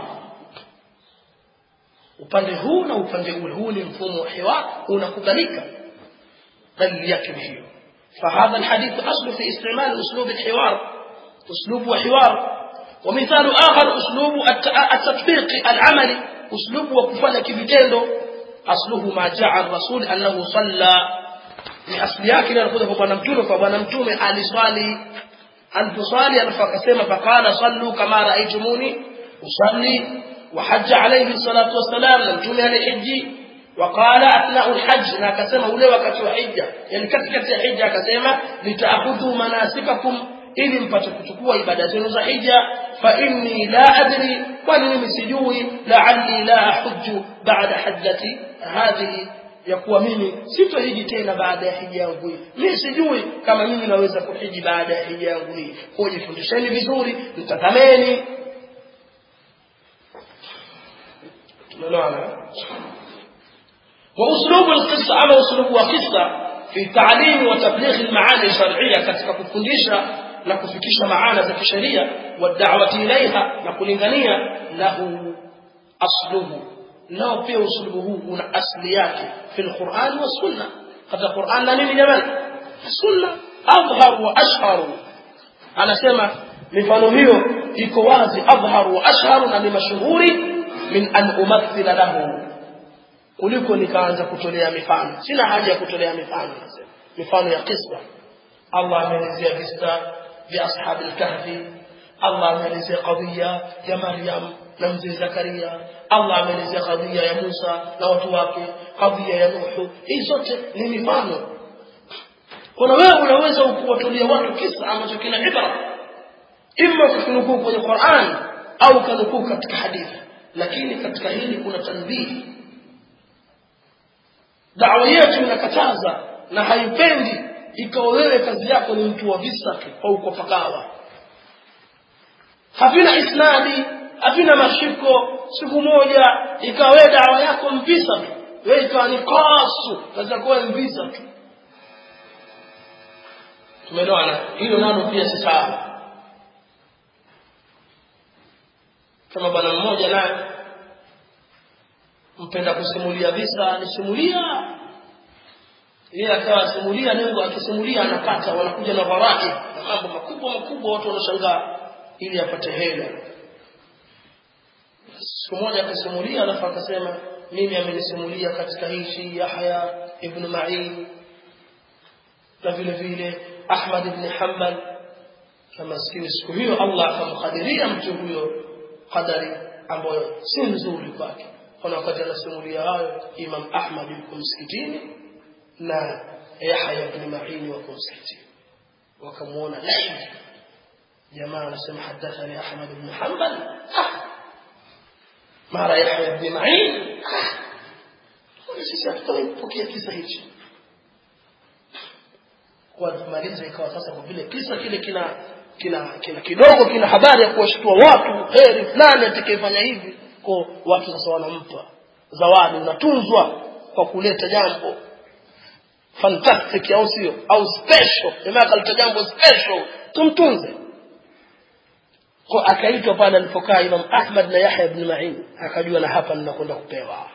upande huu na upande ule. Huu ni mfumo wa hiwar unakubalika, dalili yake hiyo. فهذا الحديث أصل في استعمال أسلوب الحوار، أسلوب وحوار. ومثال آخر أسلوب التطبيق العملي، أسلوب وكفاله كبتندو. أصله ما جاء الرسول أنه صلى، ni asli yake anakuja kwa bwana mtume, kwa bwana mtume aliswali. Aliposwali alifakasema faqala sallu kama raaitumuni usalli, wa hajja alayhi salatu wassalam, na mtume alihiji. Waqala athna'u alhajj, na akasema ule wakati wa hija, yani katikati ya hija akasema litaakhudhu manasikakum, ili mpate kuchukua ibada zenu za hija. Fa inni la adri, kwani mimi sijui, la'alli la ahujju ba'da hajjati hadhihi, ya kuwa mimi sitohiji tena baada ya hija yangu hii. Mimi sijui kama mimi naweza kuhiji baada ya hija yangu hii. Kwa hiyo jifundisheni vizuri, mtazameni. tunaona wa uslubu alqissa, ama uslubu wa qissa fi ta'lim wa tabligh almaani shar'iyya, katika kufundisha na kufikisha maana za kisheria, wa da'wati ilaiha, na kulingania, lahu asluhu, nao pia uslubu huu una asli yake fil Qur'an wa sunna. Hata Qur'an na nini jamani? Sunna. Adhhar wa ashhar, anasema mifano hiyo iko wazi, adhhar wa ashhar, na ni mashuhuri, min an umathila lahu, kuliko nikaanza kutolea mifano. Sina haja ya kutolea mifano, nasema mifano ya qissa. Allah ameelezea visa vya ashabil kahfi, Allah ameelezea qadhiya ya Maryam na mzee Zakaria, Allah ameelezea qadhiya ya Musa na watu wake, qadhiya ya Nuhu. Hii zote ni mifano. Kuna wewe unaweza kuwatolea watu kisa ambacho kina ibra, imma kufunukuu kwenye Qur'an au kanukuu katika hadithi, lakini katika hili kuna tanbihi. Da'wa yetu inakataza na haipendi ikawa wewe kazi yako ni mtu wa visa au kwa pakawa, havina isnadi, havina mashiko. Siku moja ikawa wewe da'wa yako mpisa tu, wewe ikawa ni qasu, kaza kwa mpisa tu. Tumeelewana? Hilo nalo pia si sawa. Kama bwana mmoja naye mpenda kusimulia visa, anisimulia yeye, akawa simulia lengo, akisimulia anapata, wanakuja na warai na mambo makubwa makubwa, watu wanashangaa, ili apate hela. Siku moja akasimulia, alafu akasema mimi amenisimulia katika hii Yahya ibn Ma'in na vile vile Ahmad ibn Hanbal na maskini siku hiyo Allah akamkadiria mtu huyo qadari ambayo si nzuri kwake. Kuna wakati anasimulia hayo Imam Ahmad yuko msikitini na Yahya ibn Ma'in wako msikitini, wakamuona lahi jamaa anasema hadathani Ahmad ibn Hanbal mara Yahya ibn Ma'in. Sisi hatutapokea kisa hichi kwa kumaliza. Ikawa sasa kwa vile kisa kile kina kina kina kidogo kina habari ya kuwashtua watu heri fulani atakayefanya hivi, kwa watu sasa wanampa zawadi, unatunzwa kwa kuleta jambo fantastic au sio au special. Jamaa kaleta jambo special tumtunze. Kwa akaitwa pale alipokaa Imam Ahmad na Yahya ibn Ma'in, akajua na hapa ninakwenda kupewa.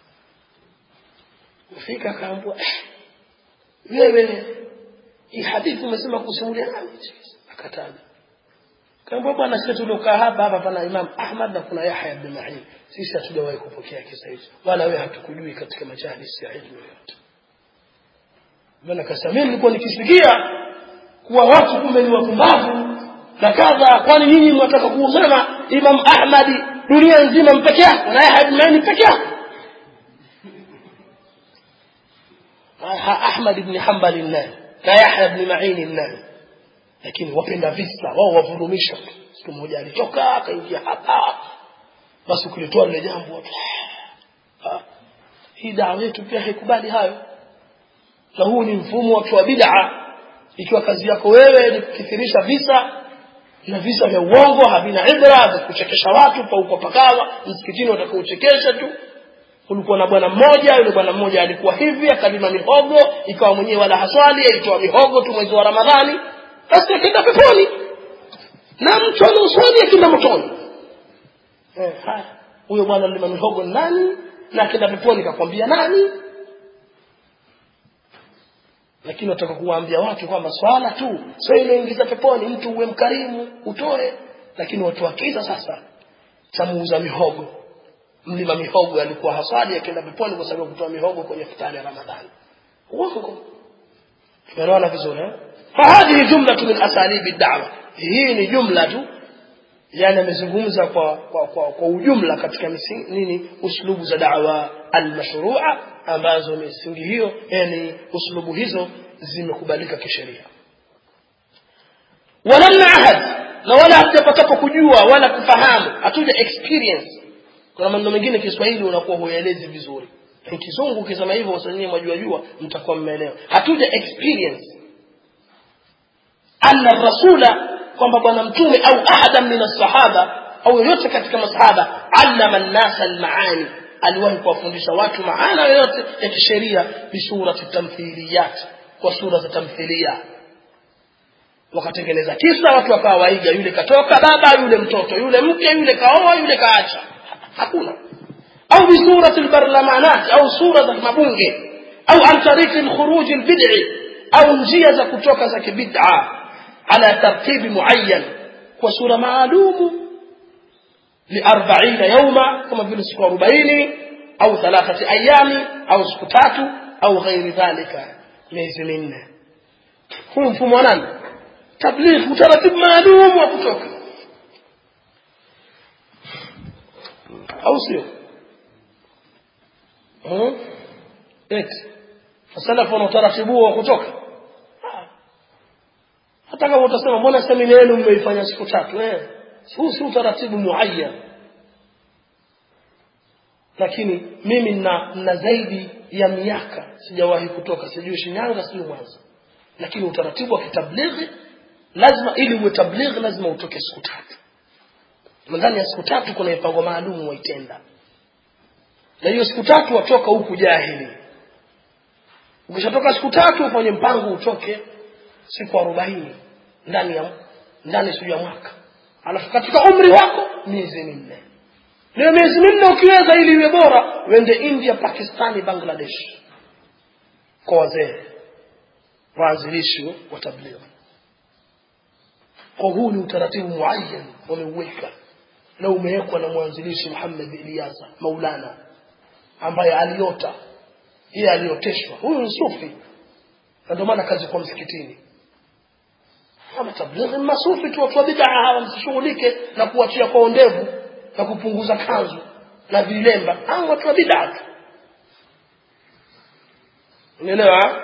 Ufika akaambiwa wewe hii hadithi umesema kusimulia nani? Akataja. Kaambia bwana sisi tuliokaa hapa hapa pana Imam Ahmad na kuna Yahya ibn Ma'in, sisi hatujawahi kupokea kisa hicho wala wewe hatukujui katika majalis ya ilmu yote. Bwana kasamini nilikuwa nikisikia kuwa watu kumbe ni wapumbavu na kadha, kwani nyinyi mnataka kuusema Imam Ahmad dunia nzima mpeke yake na Yahya ibn Ma'in mpeke yake? Ahmad ibn Hanbal nani na Yahya ibn Ma'in nani? Lakini wapenda visa wao wavurumisha. Siku moja alitoka akaingia hapa, basi kulitoa ile jambo watu hii dawa yetu pia haikubali hayo, na huu ni mfumo wa wa bid'a. Ikiwa kazi yako wewe ni kukithirisha visa na visa vya uongo havina ibra, vya kuchekesha watu pa uko pakawa msikitini watakaochekesha tu. Kulikuwa na bwana mmoja, yule bwana mmoja alikuwa hivi akalima mihogo, ikawa mwenyewe wala haswali, alitoa mihogo tu mwezi wa Ramadhani, basi akaenda peponi na mtu anuswali akaenda motoni. Eh, haya huyo bwana alima mihogo nani na akaenda peponi kakwambia nani? Lakini nataka kuwaambia watu kwamba swala tu sio ile ingiza peponi, mtu uwe mkarimu utoe. Lakini watu wakiza sasa tamuuza mihogo, mlima mihogo alikuwa haswali akaenda peponi kwa sababu kutoa mihogo kwenye futari ya Ramadhani. Uongo. Tunaona vizuri eh? Fahadhi jumla min asalib ad-da'wa. Hii ni jumla tu, yani amezungumza kwa kwa, kwa kwa ujumla katika misingi nini uslubu za da'wa al-mashru'a, ambazo misingi hiyo yani uslubu hizo zimekubalika kisheria. Wala ahad, na wala hatapata kujua wala kufahamu, hatuja experience. Kuna maneno mengine Kiswahili unakuwa huelezi vizuri, Kizungu ukisema hivyo wasanii mwajua jua mtakuwa mmeelewa. Hatuja experience anna rasula kwamba bwana mtume au ahada min as-sahaba au yote katika masahaba allama an-nasa al-maani, aliwahi kuwafundisha watu maana yote ya kisheria bi surati tamthiliyat, kwa sura za tamthilia. Wakatengeneza kisa watu wakawa waiga, yule katoka baba, yule mtoto, yule mke, yule kaoa, yule kaacha. Hakuna. Au bi surati al-barlamanat, au sura za mabunge, au an tariqi al-khuruj al-bid'i, au njia za kutoka za kibid'a ala tartibi muayyan, kwa sura maalumu li arobaini yawma, kama vile siku arobaini au thalathati ayami au siku tatu au ghairi dhalika, miezi minne. Huu mfumo wa nani? Tabligh, utaratibu maalum wa kutoka, au sio? Hmm? Eti fasalafu na utaratibu wa kutoka. Hata kama utasema mbona semina yenu mmeifanya siku tatu, eh huu si utaratibu muayyan. Lakini mimi na, na zaidi ya miaka sijawahi kutoka, sijui Shinyanga sijui Mwanza, lakini utaratibu wa kitablighi lazima, ili uwe tablighi lazima utoke siku tatu. Ndani ya siku tatu kuna mipango maalum waitenda, na hiyo siku tatu watoka huku jahili. Ukishatoka siku tatu ufanye mpango utoke siku arobaini ndani ya ndani sio ya mwaka, alafu katika umri wako miezi minne. Leo miezi minne ukiweza ili iwe bora, uende India, Pakistani, Bangladesh kwa wazee waanzilishi wa tabligh. Kwa huu ni utaratibu muayyan umeweka na umewekwa na mwanzilishi Muhammad Ilyasa Maulana, ambaye aliota, yeye alioteshwa. Huyu ni sufi, ndio maana kazi kwa msikitini. kama tablighi masufi tu watu wa bid'a hawa msishughulike na kuachia kwa ndevu na kupunguza kanzu na vilemba hao watu wa bid'a unaelewa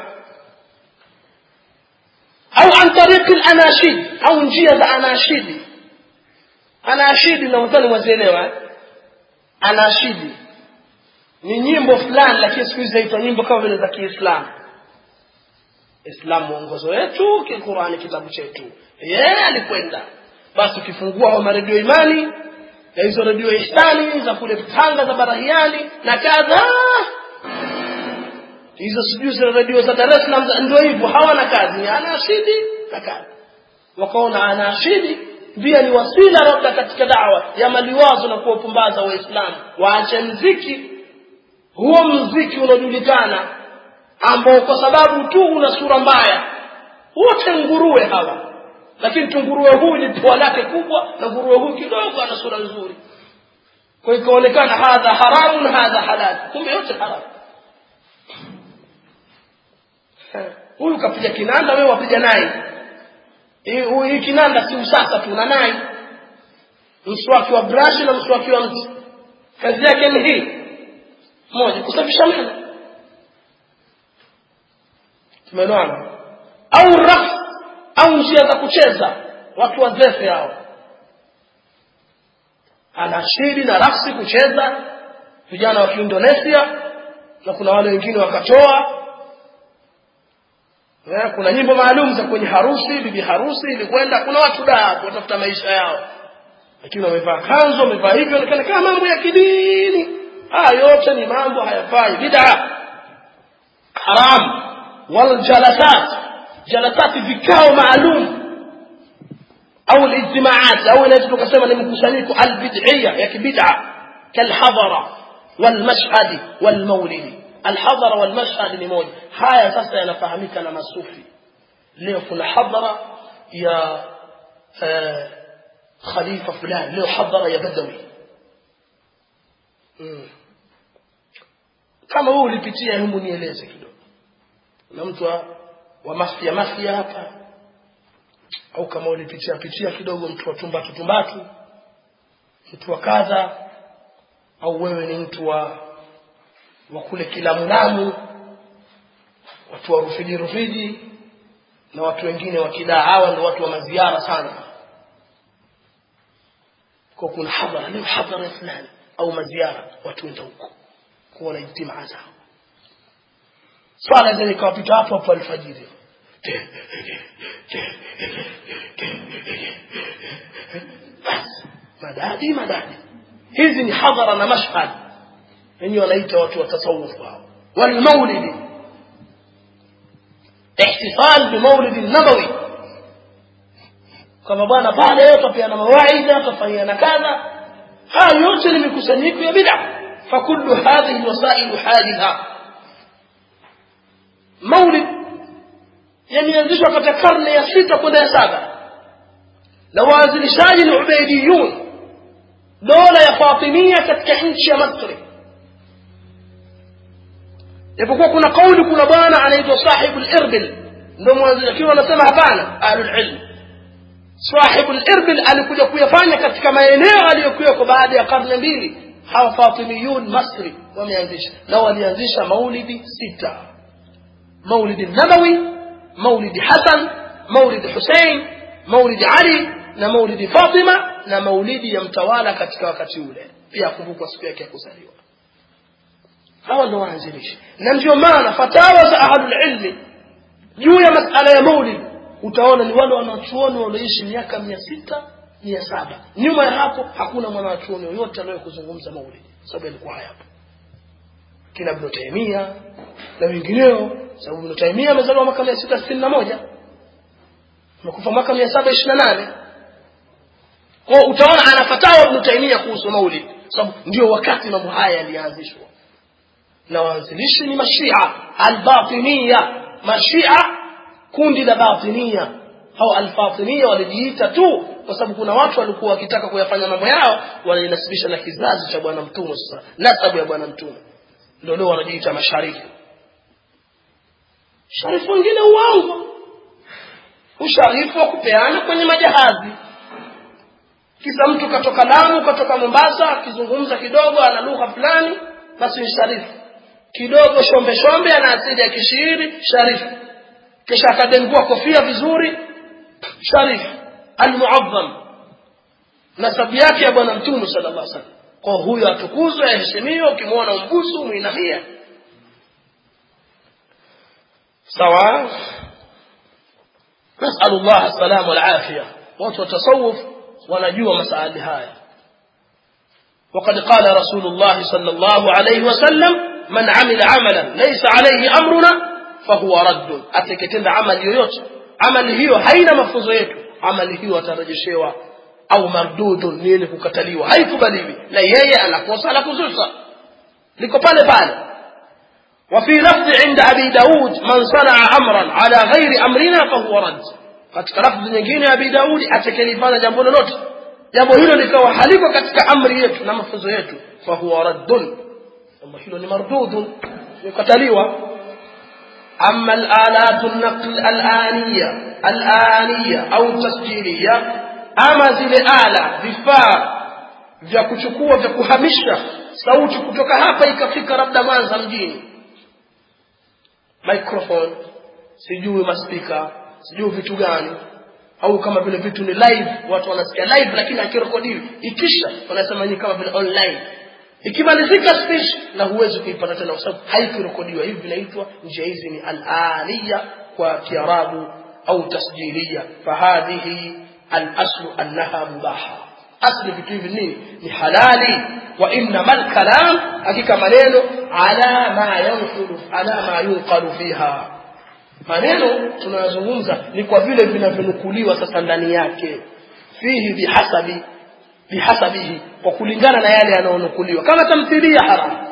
au an tariq al-anashid au njia za anashidi anashidi na mtani mwazielewa anashidi ni nyimbo fulani lakini siku hizi zaitwa nyimbo kama vile za Kiislamu Islam mwongozo wetu Qur'ani kitabu chetu yeye alikwenda basi ukifungua wa radio Imani na hizo radio Ihsani za kule Tanga za Barahiani na kadha hizo sijui za radio za Dar es Salaam ndio hivyo hawana kazi anashidi na kazi wakaona anashidi pia ni wasila labda katika da'wa ya maliwazo na kuwapumbaza waislamu waache muziki huo muziki unajulikana ambao kwa sababu tu una sura mbaya wote nguruwe hawa lakini tunguruwe huyu ni pua lake kubwa na nguruwe huyu kidogo ana sura nzuri kwa hiyo ikaonekana hadha haramun hadha halal kumbe yote haramu huyu kapiga kinanda wewe wapiga naye hii kinanda si usasa tu na naye mswaki wa brush na mswaki wa mti kazi yake ni hii moja kusafisha meno tumeelewana au raf au njia za kucheza watu wazefe hao anashiri na rafsi kucheza vijana wa Indonesia na kuna wale wengine wakatoa ya, kuna nyimbo maalum za kwenye harusi bibi harusi ilikwenda kuna watu da watafuta maisha yao lakini wamevaa kanzo wamevaa hivyo inaonekana kama mambo ya kidini haya yote ni mambo hayafai bid'a haram wal jalasat jalasat vikao maalum au al-ijtimaat au inaweza tukasema ni mkusanyiko al-bid'iyya ya kibid'a kalhadara wal mashhad wal mawlid الحضر والمشهد ni moja haya sasa yanafahamika na masufi leo kuna hadhara ya khalifa fulani leo hadhara ya badawi kama wewe ulipitia hebu nieleze kidogo na mtu wa mafia mafia hapa au kama ulipitia pitia kidogo mtu wa tumbatu tumbatu mtu wa kadha au wewe ni mtu wa wa kule Kilamulamu watu wa Rufiji Rufiji na watu wengine wa Kidaa hawa ndio watu wa maziara sana kwa kuna hadhara leo hadhara fulani au maziara watu wenda huko kuona ijtimaa zao swala zile kapita hapo hapo alfajiri madadi madadi hizi ni hadhara na mashhad wenyewe wanaita watu wa tasawuf wao wal maulid ihtifal bi maulid an-nabawi kama bwana pale yote pia na mawaidha tafanya na kadha haya yote ni mikusanyiko ya bid'a fa kullu hadhihi alwasail haditha maulid yameanzishwa katika karne ya sita kwenda ya saba na waanzilishaji ni ubaydiyun dola ya fatimia katika nchi ya Misri Japokuwa kuna kauli kuna bwana anaitwa Sahibul Irbil ndio mwanzo akiwa anasema hapana ahlul ilm Sahibul Irbil alikuja kuyafanya katika maeneo aliyokuwa baada ya karne mbili hawa Fatimiyun Masri wameanzisha na walianzisha maulidi sita maulidi Nabawi maulidi Hasan maulidi Hussein maulidi Ali na maulidi Fatima na maulidi ya mtawala katika wakati ule pia kumbukwa siku yake ya kuzaliwa hawa ndio waanzilishi na ndio maana fatawa za ahlul ilmi juu ya masala ya maulid utaona ni wale wanachuoni walioishi miaka mia sita mia saba nyuma ya hapo hakuna mwanachuoni yoyote anayekuzungumza maulid sababu ilikuwa hayapo kina Ibn Taymiyyah na wengineo sababu Ibn Taymiyyah amezaliwa mwaka mia sita sitini na moja amekufa mwaka mia saba ishirini na nane kwa utaona ana fatawa Ibn Taymiyyah kuhusu maulid sababu ndio wakati mambo haya yalianzishwa na waanzilishi ni mashia al-batiniya mashia kundi la batiniya au al-fatimiya walijiita tu kwa sababu kuna watu walikuwa wakitaka kuyafanya mambo yao walinasibisha na kizazi cha bwana mtume sasa nasabu ya bwana mtume ndio leo wanajiita masharifu sharifu wengine uongo usharifu wa kupeana kwenye majahazi. Kisa mtu katoka Lamu, katoka Mombasa, akizungumza kidogo ana lugha fulani, basi ni sharifu. Kidogo shombe shombe ana asili ya Kishairi, sharifu. Kisha akadengua kofia vizuri, sharifu. Al-mu'azzam, nasabu yake ya bwana Mtume sallallahu alaihi wasallam. Kwa huyo atukuzwe, aheshimiwe, ukimwona umbusu muinamia. Sawa. Nasallallahu as-salama wal afia. Watu wa tasawuf wanajua masuala haya. وقد قال رسول الله صلى الله عليه وسلم من عمل عملا ليس عليه امرنا فهو رد. atakitenda amali yoyote, amali hiyo haina mafunzo yetu, amali hiyo atarejeshewa au mardudun, ni ile kukataliwa, haikubaliwi, na yeye anakosa la kuzusha, liko pale pale. وفي لفظ عند ابي داود من صنع امرا على غير امرنا فهو رد. katika lafzi nyingine ya Abi Daud, atakayefanya jambo lolote jambo hilo likawa haliko katika amri yetu na mafunzo yetu, fa huwa raddun, jambo hilo ni mardudun, yakataliwa. amma al-alat an-naql al-aniyya al-aniyya au tasjiliyya, ama zile ala vifaa vya kuchukua vya kuhamisha sauti kutoka hapa ikafika labda Mwanza mjini, microphone, sijui maspika, sijui vitu gani, au kama vile vitu ni live, watu wanasikia live lakini hakirekodiwi, ikisha wanasema ni kama vile online, ikimalizika speech na huwezi kuipata tena kwa sababu haikirekodiwa. Hivi vinaitwa, njia hizi ni al-aliyya kwa Kiarabu au tasjiliya. Fahadhihi al-aslu annaha mubaha, asli vitu hivi nini? Ni halali. Wa inna al-kalam, hakika maneno, ala ma yanqulu ala ma yunqalu fiha, maneno tunayozungumza ni kwa vile vinavyonukuliwa sasa ndani yake, fihi bihasabi bihasabihi, kwa kulingana na yale yanayonukuliwa. Kama tamthilia haram,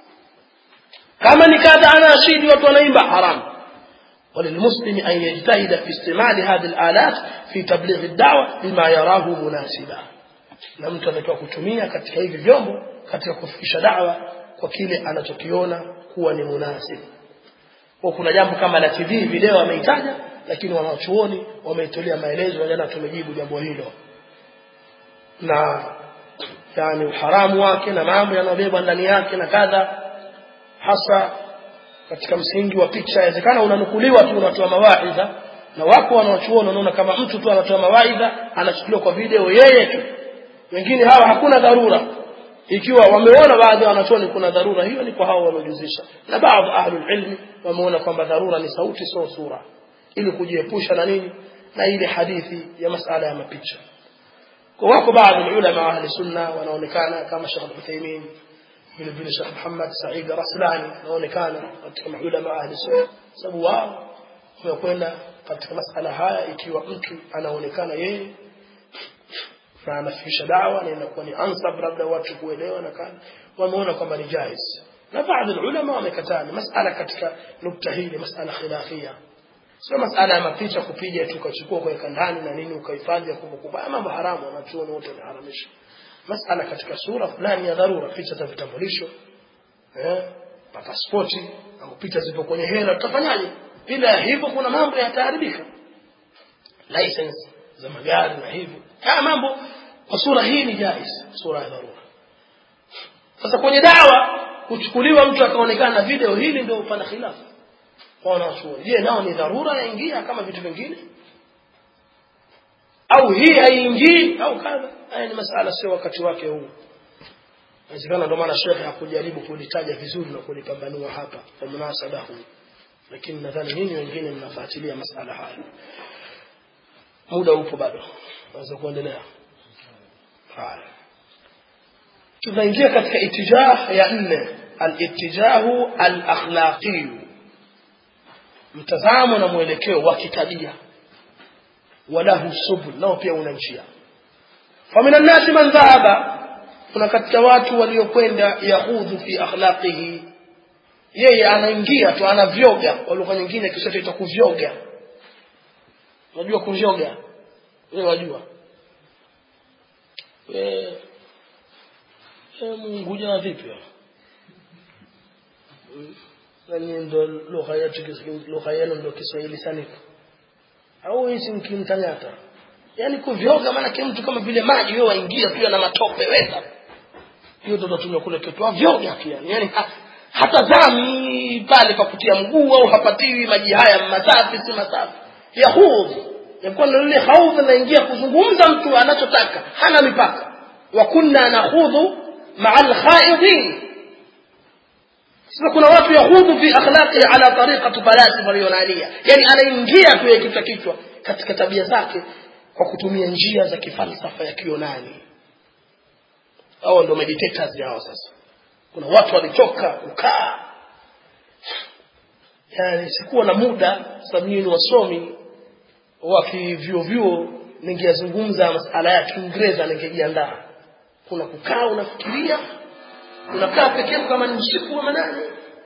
kama ni kadha anashidi watu wanaimba haram. وللمسلم أن يجتهد في استعمال هذه الآلات في تبليغ الدعوة بما يراه مناسبا. na mtu anatakiwa kutumia katika hivi vyombo katika kufikisha da'wa kwa kile anachokiona kuwa ni munasib. Kwa kuna jambo kama la T V video wameitaja, lakini wanachuoni wameitolea maelezo, na jana tumejibu jambo hilo, na yani uharamu wake na mambo yanayobeba ndani yake na kadha, hasa katika msingi wa picha. Inawezekana unanukuliwa tu unatoa mawaidha, na wako wanachuoni wanaona kama mtu tu anatoa mawaidha anachukuliwa kwa video yeye tu, wengine hawa hakuna dharura. Ikiwa wameona baadhi wanachuoni kuna dharura, hiyo ni kwa hao waliojuzisha, na baadhi ahlul ilmi wameona kwamba dharura ni sauti sio sura, ili kujiepusha na nini, na ile hadithi ya masala ya mapicha. Kwa wako baadhi ulama wa ahli sunna wanaonekana kama Sheikh Al-Uthaymeen, vile vile Sheikh Muhammad Said Raslani, wanaonekana katika ulama wa ahli sunna, sababu wao wamekwenda katika masala haya. Ikiwa mtu anaonekana yeye na anafikisha dawa na inakuwa ni ansab labda watu kuelewa na kana, wameona kwamba ni jaiz. Na baadhi ulama wamekataa. Masala katika nukta hili masala khilafia, sio masala ya mapicha kupiga tu ukachukua kwa ndani na nini ukahifadhi kumbukumbu, mambo haramu wanachuoni wote wameharamisha. Masala katika sura fulani ya dharura, picha za vitambulisho, eh pasipoti au picha zipo kwenye hela, tutafanyaje? Bila hivyo kuna mambo yataharibika, license za magari na hivyo, haya mambo kwa sura hii ni jaiz, sura ya dharura. Sasa kwenye dawa kuchukuliwa mtu akaonekana video, hili ndio upana khilafu kwa wanachuoni. Je, nao ni dharura yaingia kama vitu vingine, au hii haingii au kadha? Haya ni masala, sio wakati wake huu. Inawezekana ndio maana Sheikh hakujaribu kulitaja vizuri na kulipambanua hapa kwa munasaba huu, lakini nadhani nyinyi wengine mnafuatilia masala haya. Muda upo bado, naweza kuendelea. Haya, tunaingia katika itijah ya nne, al-ittijahu al-akhlaqi, mtazamo na mwelekeo wa kitabia. Walahu subul, nao pia una njia. Famina nasi man dhahaba, kuna katika watu waliokwenda yahudhu fi akhlaqihi, yeye anaingia tu anavyoga, kwa lugha nyingine kisha itaitwa kuvyoga. Unajua kuvyoga? Wewe wajua? Eh eh Mungu jana vipi? Nani ndo lugha yetu, lugha yenu ndo Kiswahili sanifu. au hisi mkimtanyata. Yani kuvyoga maana kile mtu kama vile maji wewe waingia pia na matope weka. Hiyo ndio tunatumia kule kwetu vyoga pia. Yani ha, hata zami pale pa kutia mguu au hapatiwi maji haya masafi si masafi. Yahudh. Yakuwa ndio ile haudh anaingia kuzungumza mtu anachotaka. Hana mipaka. Wa kunna nakhudhu ma'al khaidin. Sasa kuna watu yahudhu fi akhlaqi ala tariqati falasifa al-yunaniya. Yani anaingia tu kichwa kichwa katika tabia zake kwa kutumia njia za kifalsafa ya Kiyunani. Hao ndio meditators hao sasa. Kuna watu walitoka kukaa. Yani sikuwa na muda sababu ni wasomi wa kivyo vyo ningezungumza masuala ya Kiingereza ningejiandaa. Kuna kukaa unafikiria, unakaa pekee kama ni usiku wa manane.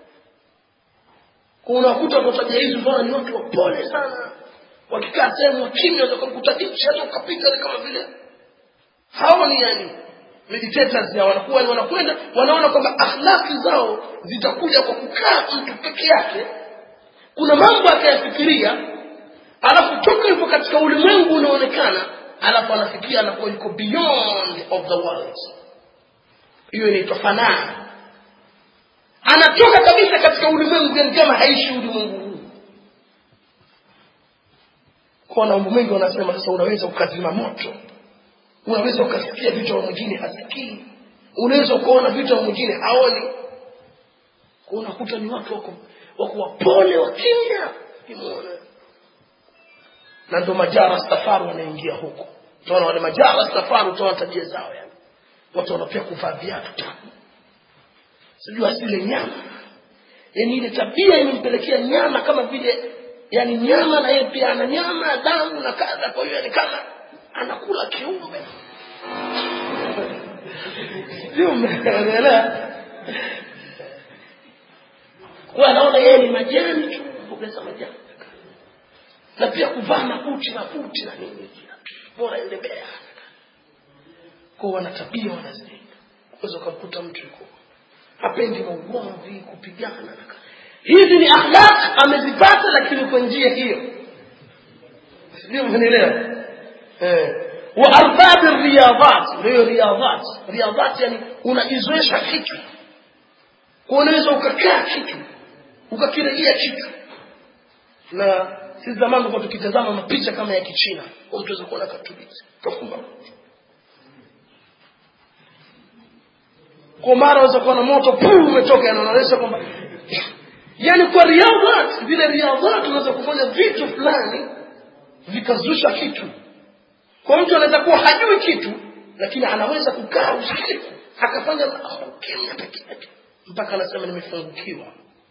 Kuna kuta kwa tabia hizo bwana ni watu wapole sana. Wakikaa sehemu kimya utakuta kitu hata ukapita kama vile. Hao ni yani meditators ya wanakuwa wanakwenda wanaona kwamba akhlaki zao zitakuja kwa kukaa mtu peke yake. Kuna mambo akayafikiria alafu toka yupo katika ulimwengu unaonekana alafu anafikia anakuwa yuko beyond of the world. Hiyo inaitwa fanaa. Anatoka kabisa katika ulimwengu kama haishi ulimwengu huu. Kwa mambo mengi wanasema sasa unaweza ukazima moto. Unaweza ukasikia vitu vya mwingine hasikii. Unaweza kuona vitu vya mwingine haoni. Kwa unakuta ni watu wako wako wapole wa kimya. Umeona? Na ndo majara safari wanaingia huko. Tunaona wale majara safari utaona tabia zao yani. Watu wanapia kuvaa viatu tamu. Sijui asile nyama. Yaani ile tabia inampelekea nyama kama vile yani nyama na yeye pia ana nyama damu na kadha kwa hiyo ni kama anakula kiumbe. Sio umeelewa? Kwa anaona yeye ni majani tu, mboga za majani. Na pia kuvaa mabuti na buti na nini bora endebea. Kwa wana tabia wanazidi. Unaweza kumkuta mtu yuko hapendi maugomvi kupigana. Hizi ni akhlaq amezipata lakini kwa njia hiyo. Sio mnaelewa? Eh. Wa arbab ar-riyadat, hiyo riyadat. Riyadat yani unaizoesha kitu. Kwa unaweza ukakaa kitu, ukakirejelea kitu. Na sisi zamani tulikuwa tukitazama mapicha kama ya Kichina, mtu anaweza kuona katulizi. Tofumba. Kwa mara unaweza kuona moto puu umetoka na unaonyesha kwamba yani kwa riadha vile riadha tunaweza kufanya vitu fulani vikazusha kitu. Kwa mtu anaweza kuwa hajui kitu lakini anaweza kukaa usiku akafanya kimya pekee yake mpaka anasema nimefungukiwa.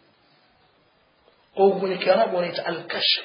Kwa kwenye Kiarabu wanaita al-kashf.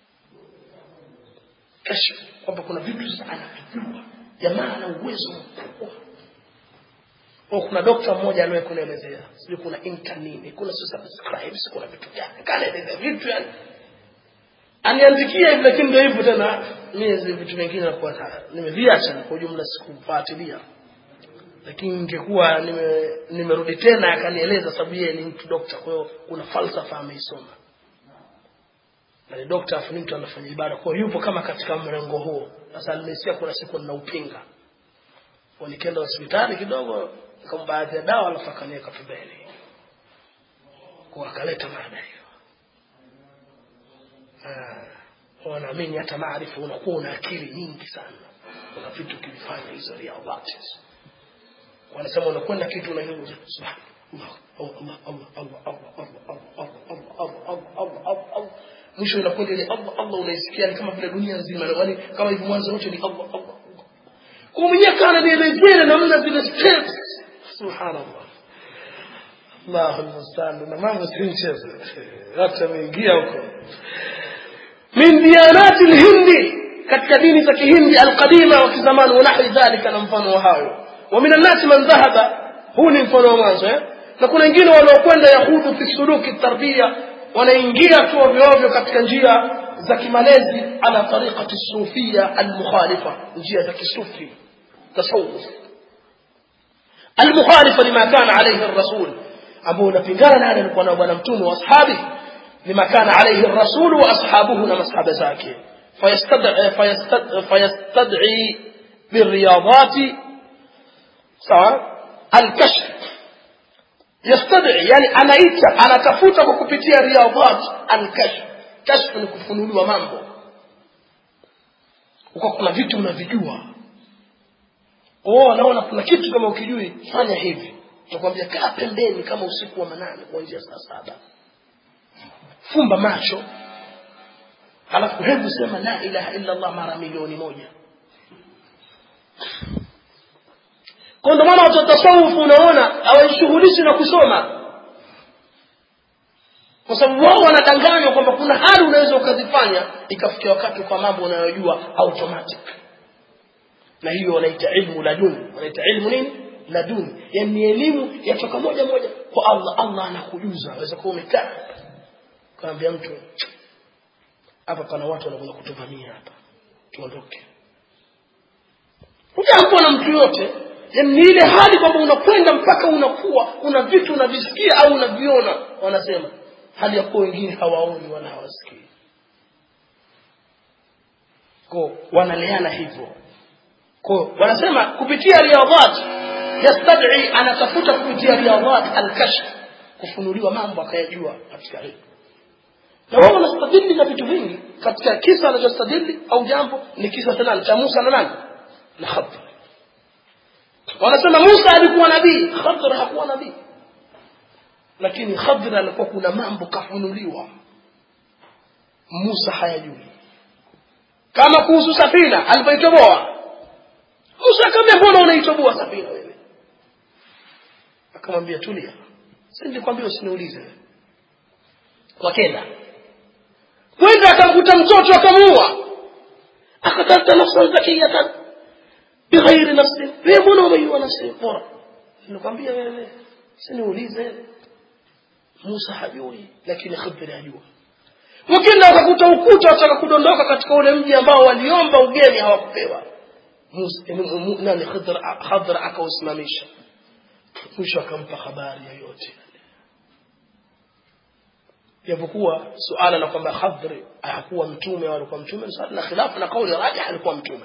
Kashf kwamba kuna vitu sana anavijua. Jamaa ana uwezo mkubwa. Kwa kuna dokta mmoja aliye kuelezea, sio kuna internini, kuna subscribes, kuna vitu gani. Kanaeleza vitu yani. Aniandikia hivi lakini ndio hivyo tena miezi vitu vingine na kwa nimeviacha kwa ujumla sikufuatilia. Lakini ningekuwa nime nimerudi tena akanieleza sababu yeye ni mtu dokta kwa hiyo kuna falsafa ameisoma. Na ni dokta afu mtu anafanya ibada kwa hiyo yupo kama katika mrengo huo. Sasa nimesikia kuna siku ninaupinga. Kwa nikaenda hospitali kidogo kama baadhi ya dawa alafu akaniweka pembeni. Kwa akaleta mada hiyo. Ah, wanaamini hata maarifa unakuwa una akili nyingi sana. Kuna vitu kilifanya hizo riadati. Wanasema unakwenda kitu na hiyo subhanallah Allah Allah Allah Allah Allah Allah Allah Allah Allah mwisho unakwenda ile Allah Allah unaisikia ni kama vile dunia nzima yani kama hivi mwanzo wote ni Allah Allah. Kwa mwenyewe kana nielezea namna zile steps subhanallah. Allahu musta'an na mambo si mchezo. Hata ameingia huko. Min diyanati al-hindi katika dini za Kihindi al-qadima wa kizamani wa nahwi dhalika na mfano wa hayo. Wa min an-nas man dhahaba huu ni mfano wa mwanzo eh na kuna wengine waliokwenda yahudu fi suluki tarbia wanaingia tu ovyo katika njia za kimalezi ala tariqati sufia al-mukhalifa njia za kisufi tasawuf al-mukhalifa lima kana alayhi ar-rasul ambao unapingana na alikuwa na bwana mtume wa ashabi lima kana alayhi ar-rasul wa ashabuhu na masahaba zake fayastad'i fayastad'i fayastad'i birriyadati sawa al-kashf yastad'i yani anaita anatafuta kwa kupitia riyadat al-kashf kashf ni kufunuliwa mambo uko kuna vitu unavijua oh naona kuna kitu kama ukijui fanya hivi tukwambia kaa pembeni kama usiku wa manane kuanzia saa saba fumba macho halafu hebu sema la ilaha illa Allah mara milioni moja kwa ndo maana watu tasawufu unaona hawajishughulishi na kusoma kwa sababu wao wanadanganywa kwamba kuna hali unaweza ukazifanya ikafikia wakati kwa mambo unayojua automatic na hiyo wanaita ilmu laduni wanaita ilmu nini laduni yani elimu yatoka moja moja kwa Allah Allah anakujuza waweza kuwa umekaa kaambia mtu hapa pana watu wanakuja kutuvamia hapa tuondoke hujapo na mtu yote yani ile hali kwamba unakwenda mpaka unakuwa una vitu unavisikia au unaviona wanasema hali ya kwa wengine hawaoni wala hawasikii kwa wanaleana hivyo kwa wanasema kupitia riyadat yastad'i anatafuta kupitia riyadat al-kashf kufunuliwa mambo akayajua katika hilo na wao wanastadili na vitu vingi katika kisa anachostadili au jambo ni kisa tena cha Musa na nani na Khadr wanasema Musa alikuwa nabii Khadr hakuwa nabii lakini Khadr alikuwa kuna mambo kafunuliwa Musa hayajui kama kuhusu safina alipoitoboa Musa akamwambia mbona unaitoboa safina wewe akamwambia tulia si nilikwambia usiniulize wakenda kwenda akamkuta mtoto akamuua akatafuta nafsi zakiyatan bighairi nafsi wewe mbona umeiua nafsi bora nilikwambia wewe usiniulize Musa hajui lakini Khidr hajua wakenda akakuta ukuta ataka kudondoka katika ule mji ambao waliomba ugeni hawakupewa Musa nani Khidr Khidr akausimamisha mwisho akampa habari yoyote japokuwa suala la kwamba Khidr hakuwa mtume au alikuwa mtume na khilafu na kauli rajih alikuwa mtume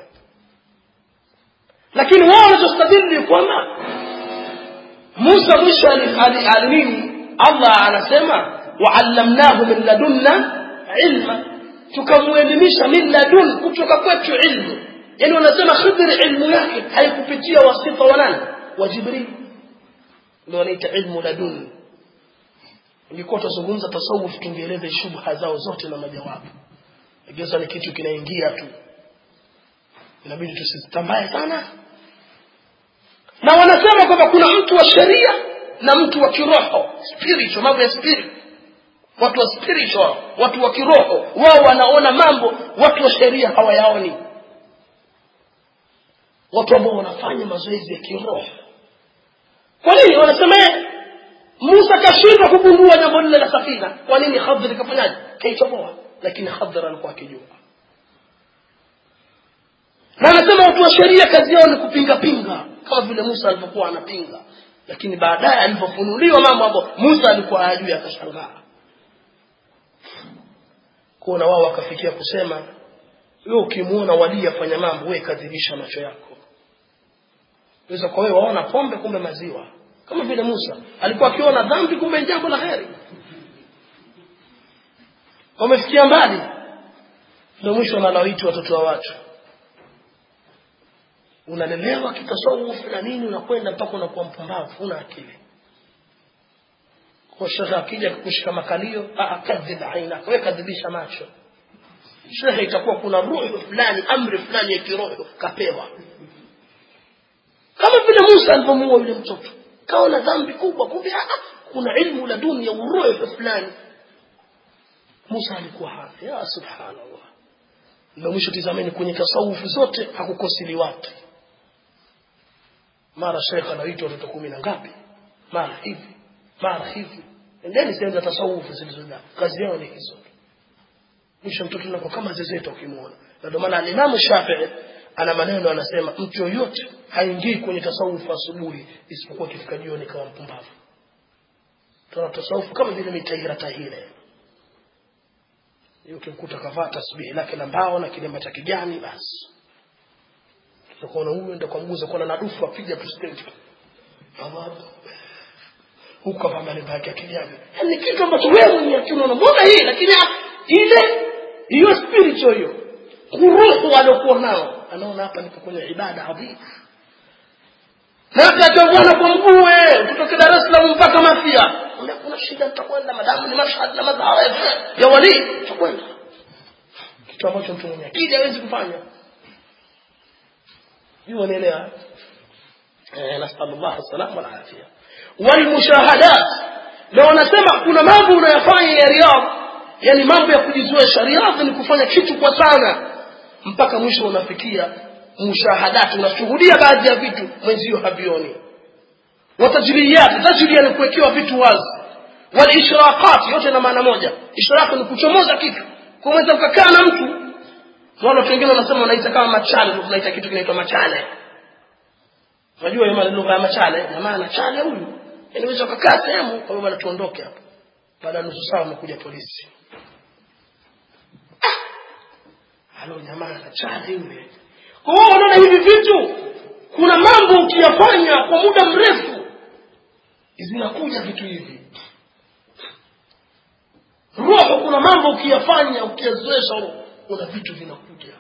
lakini wao wanastadili kwamba Musa mwisho alinini Allah anasema wa'allamnahu min ladunna ilma tukamuelimisha min ladun kutoka kwetu ilmu yani wanasema Khidr ilmu yake haikupitia wasita wa nani wa Jibril ndio wanaita ilmu ladun nilikuwa tuzungumza tasawuf tungeeleza shubha zao zote na majawabu ingeza ni kitu kinaingia tu inabidi tusitambae sana na wanasema kwamba kuna mtu wa sheria na mtu wa kiroho spiritual mambo ya spirit watu wa spiritual watu wa kiroho wao wanaona mambo watu wa sheria hawayaoni watu ambao wanafanya mazoezi ya kiroho kwa nini wanasema Musa kashindwa kugundua jambo lile la safina kwa nini Khidr kafanyaje kaichoboa lakini Khidr alikuwa akijua na anasema watu wa sheria kazi yao ni kupinga pinga kama vile Musa alipokuwa anapinga lakini baadaye alipofunuliwa mambo ambayo Musa alikuwa hajui akashangaa kuna wao wakafikia kusema wewe ukimuona wali afanya mambo wewe kadhibisha macho yako unaweza kwa wewe waona pombe kumbe maziwa kama vile Musa alikuwa akiona dhambi kumbe jambo la kheri wamefikia mbali ndio mwisho wanalaiti watoto wa watu unalelewa kitasawuf na nini unakwenda mpaka unakuwa mpumbavu una akili kwa shaka akija kukushika makalio akadhiba aina wewe kadhibisha macho shehe itakuwa kuna roho fulani amri fulani ya kiroho kapewa kama vile Musa alipomuua yule mtoto kaona dhambi kubwa kumbe kuna ilmu la dunia uroho fulani Musa alikuwa hafi ya subhanallah ndio mwisho tizameni kwenye tasawuf zote hakukosili watu mara sheikh anaitwa watoto kumi na ngapi mara hivi mara hivi ndani sasa tasawuf zilizoda kazi yao ni hizo mwisho mtoto nako kama zezeto ukimuona na ndio maana Imam Shafi'i ana maneno anasema mtu yote haingii kwenye tasawuf asubuhi isipokuwa kifika jioni kama mpumbavu tuna tasawuf kama vile mitaira tahira ukimkuta kavaa tasbihi lake la mbao na kilemba cha kijani basi utakuwa huyo ndio kwa mguza kwa na dufu apiga president Allah huko kama malemba yake kijani ni kitu ambacho wewe ni akina unaona hii lakini ile hiyo spiritual hiyo kuruhu aliokuwa nao anaona hapa niko kwenye ibada adhimu na atakuwa kwa mguu wewe kutoka Dar es Salaam mpaka Mafia kuna shida tutakwenda madamu ni mashahada na madhara ya wali tutakwenda kitu ambacho mtu mwenye akili hawezi kufanya hiyo nielewa eh nasallallahu alaihi wal afia wal mushahadat na wanasema kuna mambo unayofanya ya riyadh yani mambo ya kujizoesha riyadh ni kufanya kitu kwa sana mpaka mwisho unafikia mushahadat unashuhudia baadhi ya vitu mwenzio havioni watajriyat tajriya ni kuwekewa vitu wazi wal ishraqat yote na maana moja ishraq ni kuchomoza kitu kumweza kukaa na mtu wala wengine wanasema wanaita kama machale tunaita kitu kinaitwa machale unajua hiyo lugha ya machale na maana chale huyu inaweza kukaa sehemu kwa sababu tuondoke hapa baada ya nusu saa umekuja polisi halo jamaa chale yule kwa hiyo unaona hivi vitu kuna mambo ukiyafanya kwa muda mrefu zinakuja vitu hivi roho kuna mambo ukiyafanya ukiyazoesha kuna vitu vinakuja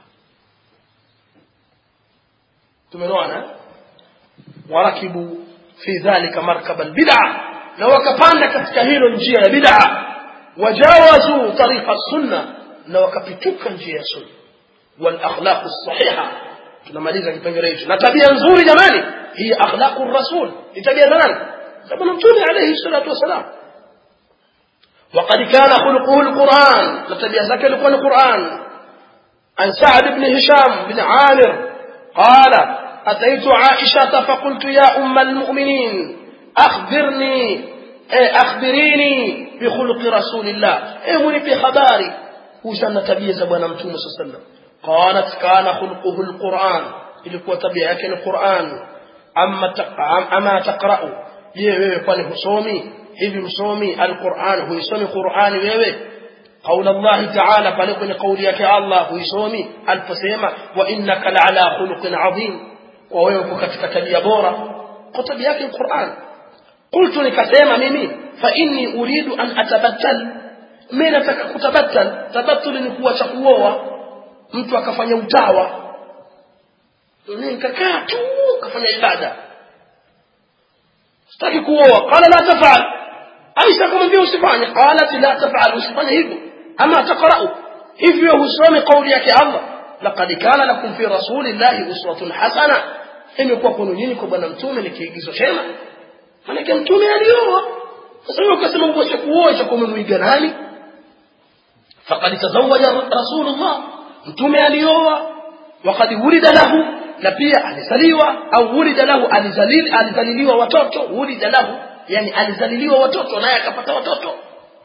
tumeona warakibu fi dhalika markab albid'a na wakapanda katika hilo njia ya bid'a wajawazu tariqa sunna na wakapituka njia ya sunna wal akhlaq as-sahiha tunamaliza kipengele hicho na tabia nzuri jamani hii akhlaqur rasul ni tabia za nani sababu mtume alayhi salatu wasalam وقد كان خلقه القرآن لتبيا ذاك القرآن القرآن عن سعد بن هشام بن عامر قال أتيت عائشة فقلت يا أم المؤمنين أخبرني أخبريني بخلق رسول الله إمني بخباري وشأن تبيا زبنا متوم صلى الله عليه وسلم قالت كان خلقه القرآن ilikuwa tabia yake ni Qur'an amma ama taqra'u je wewe kwani husomi hivi msomi al-Qur'an huisomi Qur'ani wewe قول الله تعالى pale kwenye kauli yake Allah huisomi aliposema wa innaka la'ala khuluqin 'azim wa wewe uko katika tabia bora kwa tabia yake Qur'an qultu nikasema mimi fa inni uridu an atabattal mimi nataka kutabattal tabattul ni kuwa cha kuoa mtu akafanya utawa mimi nikakaa tu kafanya ibada sitaki kuoa qala la tafal aisha kumwambia usifanye qalat la tafal usifanye hivyo ama taqra'u hivyo husomi kauli yake Allah laqad kana lakum fi rasulillahi uswatun hasana imekuwa kwenu nyinyi kwa bwana mtume ni kiigizo chema maana mtume alioa sasa wewe ukasema ngoja kuoa cha kumwiga nani faqad tazawaja rasulullah mtume alioa waqad wulida lahu na pia alizaliwa au wulida lahu alizalil alizaliliwa watoto wulida lahu yani alizaliliwa watoto naye akapata watoto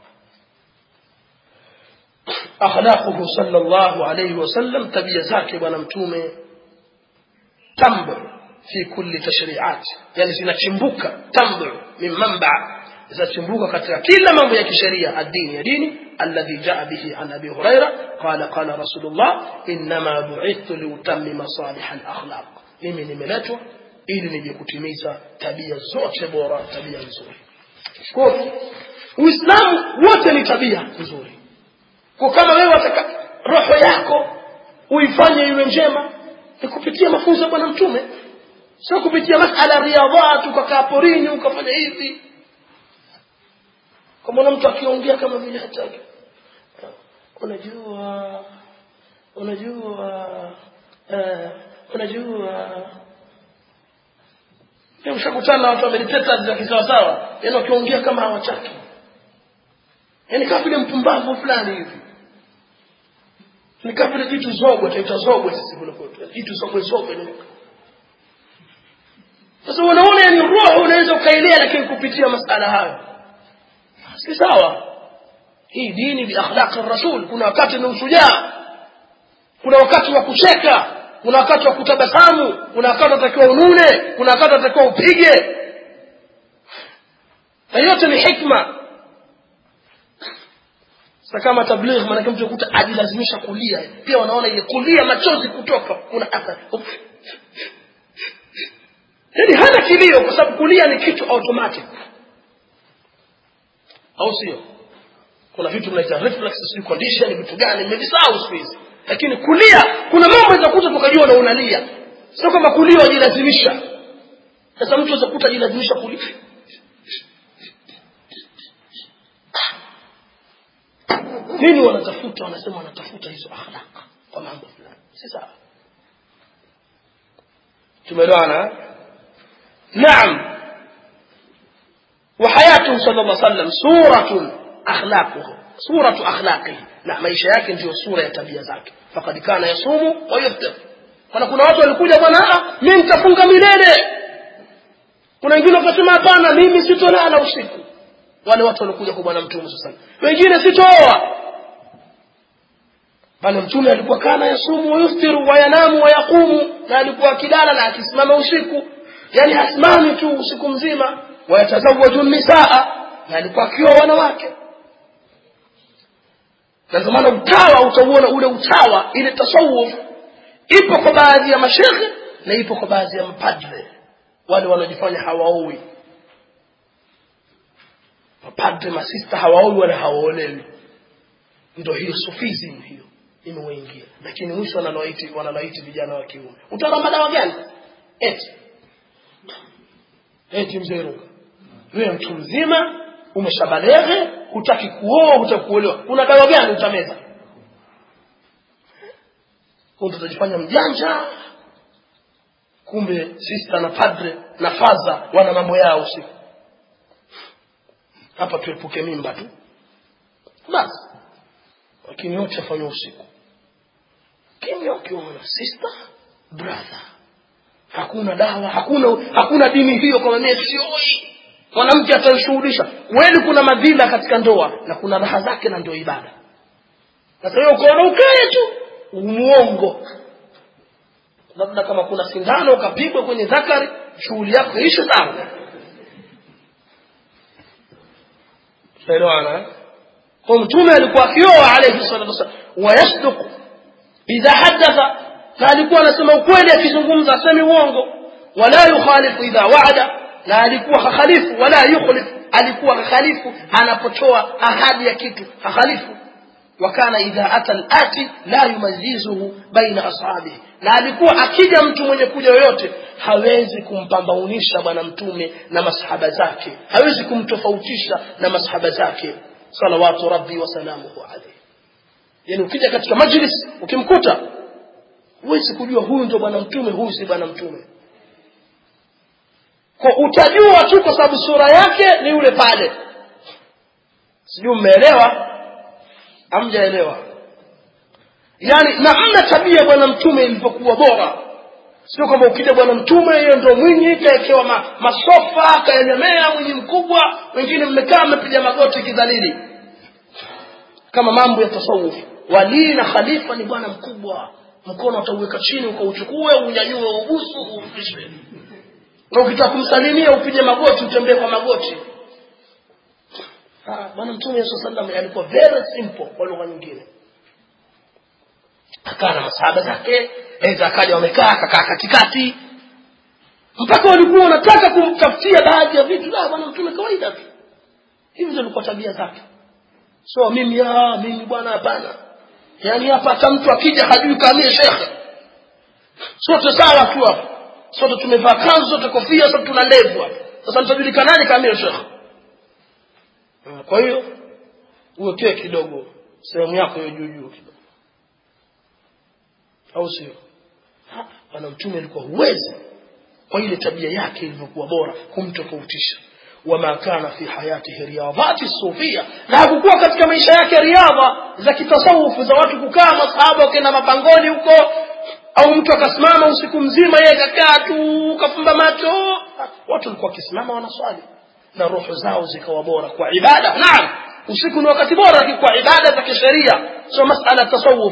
akhlaquhu sallallahu alayhi wasallam tabia zake bwana mtume tambu fi kulli tashri'at yani zinachimbuka tambu min manba zinachimbuka katika kila mambo ya kisheria ad-dini ya dini alladhi jaa bihi an abi huraira qala qala rasulullah inma bu'ithtu liutammima salih al-akhlaq mimi nimeletwa ili nije kutimiza tabia zote bora tabia nzuri kwa Uislamu wote ni tabia nzuri kwa kama wewe wataka roho yako uifanye iwe njema ni kupitia mafunzo ya bwana mtume sio kupitia masala riadhat ukakaa porini ukafanya hivi kama mtu akiongea kama vile hataki unajua unajua eh unajua Leo ushakutana na watu wa meditators za kisawa sawa, yaani wakiongea kama hawataki. Yaani kama vile mpumbavu fulani hivi. Ni kama vile kitu zogwe, taita zogwe sisi kule kwetu. Kitu zogwe zogwe ni. Sasa unaona yani roho unaweza ukaelea lakini kupitia masala hayo. Si sawa. Hii dini bi akhlaq ar-rasul, kuna wakati ni ushujaa. Kuna wakati wa kucheka, kuna wakati wa kutabasamu, kuna wakati unatakiwa unune, kuna wakati unatakiwa upige. Na yote ni hikma. Sasa kama tabligh maana mtu ukuta ajilazimisha kulia, pia wanaona ile kulia machozi kutoka kuna athari. Yaani hana kilio kwa sababu kulia ni kitu automatic. Au sio? Kuna vitu mnaita reflex condition, vitu gani mmesahau siku hizi. Lakini kulia kuna mambo yatakuta tukajua na unalia. Sio kama kulia wajilazimisha. Sasa mtu atakuta ajilazimisha kulia. Nini wanatafuta? Wanasema wanatafuta hizo akhlaq kwa mambo fulani. Si sawa. Tumeelewana? Naam. وحياته صلى الله عليه وسلم سورة أخلاقه سورة أخلاقه na maisha yake ndio sura ya tabia zake. Fakad kana yasumu wa yuftir. Kuna kuna watu walikuja bwana, mimi nitafunga milele. Kuna wengine wakasema hapana, mimi sitolala usiku. Wale watu walikuja kwa bwana Mtume sallallahu alaihi wasallam. Wengine sitooa. Bali Mtume alikuwa kana yasumu wa yuftiru wa yanamu wa yaqumu, na alikuwa akilala na akisimama usiku. Yani hasimami tu usiku mzima. Wa yatazawwaju nisaa, na alikuwa akioa wanawake. Na ndio maana utawa utaona ule utawa ile tasawuf ipo kwa baadhi ya mashehe na ipo kwa baadhi ya mapadre wale wanajifanya hawaoi. Mapadre masista hawaoi wala hawaolewi. Ndio hiyo sufism hiyo imewaingia. Lakini mwisho wanaloiti wanaloiti vijana wa kiume. Utaramba dawa gani? Eti. Eti mzee, wewe mtu mzima umeshabalege, hutaki kuoa, hutaki kuolewa. Una dawa gani utameza? Huko utajifanya mjanja. Kumbe sister na padre na faza wana mambo yao usiku. Hapa tuepuke mimba tu. Basi. Lakini yote afanywe usiku. Kimya ukiona sister, brother. Hakuna dawa, hakuna hakuna dini hiyo kama mimi sioi. Mwanamke atashuhudisha. Kweli kuna madhila katika ndoa na kuna raha zake na ndio ibada. Sasa wewe ukaona ukae tu muongo. Labda kama kuna sindano ukapigwa kwenye zakari, shughuli yako ishe sawa. Elewana? Kwa Mtume alikuwa akioa alayhi salatu wasallam, wayasduq idha hadatha, na alikuwa anasema ukweli akizungumza, asemi uongo. Wala yukhalifu idha wa'ada, na alikuwa hakhalifu. Wala yukhlif, alikuwa hakhalifu anapotoa ahadi ya kitu, hakhalifu. Wakana idha ata al-ati la yumazizuhu baina ashabihi, na alikuwa akija mtu mwenye kuja yoyote hawezi kumpambaunisha bwana Mtume na masahaba zake, hawezi kumtofautisha na masahaba zake salawatu rabbi wa salamuhu alayhi. Yani ukija katika majlis ukimkuta huwezi kujua huyu ndo bwana Mtume, huyu si bwana Mtume. Kwa utajua tu kwa sababu sura yake ni yule pale. Sijui umeelewa? Hamjaelewa. Yani namna tabia bwana Mtume ilipokuwa bora. Sio kwamba ukija bwana Mtume yeye ndio mwinyi kaekewa ma, masofa kaelemea mwinyi mkubwa, wengine mmekaa mmepiga magoti kidhalili. Kama mambo ya tasawuf. Wali na khalifa ni bwana mkubwa. Mkono utauweka chini ukauchukue, unyanyue ubusu, ufiche. Na ukitaka kumsalimia upige magoti, utembee kwa magoti. Ah, bwana Mtume sallallahu alayhi wasallam alikuwa very simple kwa lugha nyingine. Akaa na masahaba zake, eza akaja wamekaa akakaa katikati. Mpaka walikuwa wanataka kumtafutia baadhi ya vitu, la bwana Mtume kawaida tu. Hivi ndio ilikuwa tabia zake. So mimi ah mimi bwana hapana. Yaani hapa hata mtu akija hajui kama ni shekhe. Sote sawa tu hapa. Sote tumevaa kanzu, sote kofia, sote tuna ndevu hapa. Sasa mtajulikanaje kama ni shekhe? Kwa hiyo uwekee kidogo sehemu yako hiyo juu juu kidogo. Au sio? Bwana Mtume alikuwa huwezi kwa ile tabia yake ilivyokuwa bora kumtofautisha. Wama kana fi hayatihi riyadhati sufia, na hakukuwa katika maisha yake riadha za kitasawuf za watu kukaa masahaba wakaenda mapangoni huko, au mtu akasimama usiku mzima yeye akakaa tu kafumba macho. Watu walikuwa kisimama wanaswali na roho zao zikawa bora kwa ibada. Naam, usiku ni wakati bora kwa ibada za kisheria, sio masala tasawuf.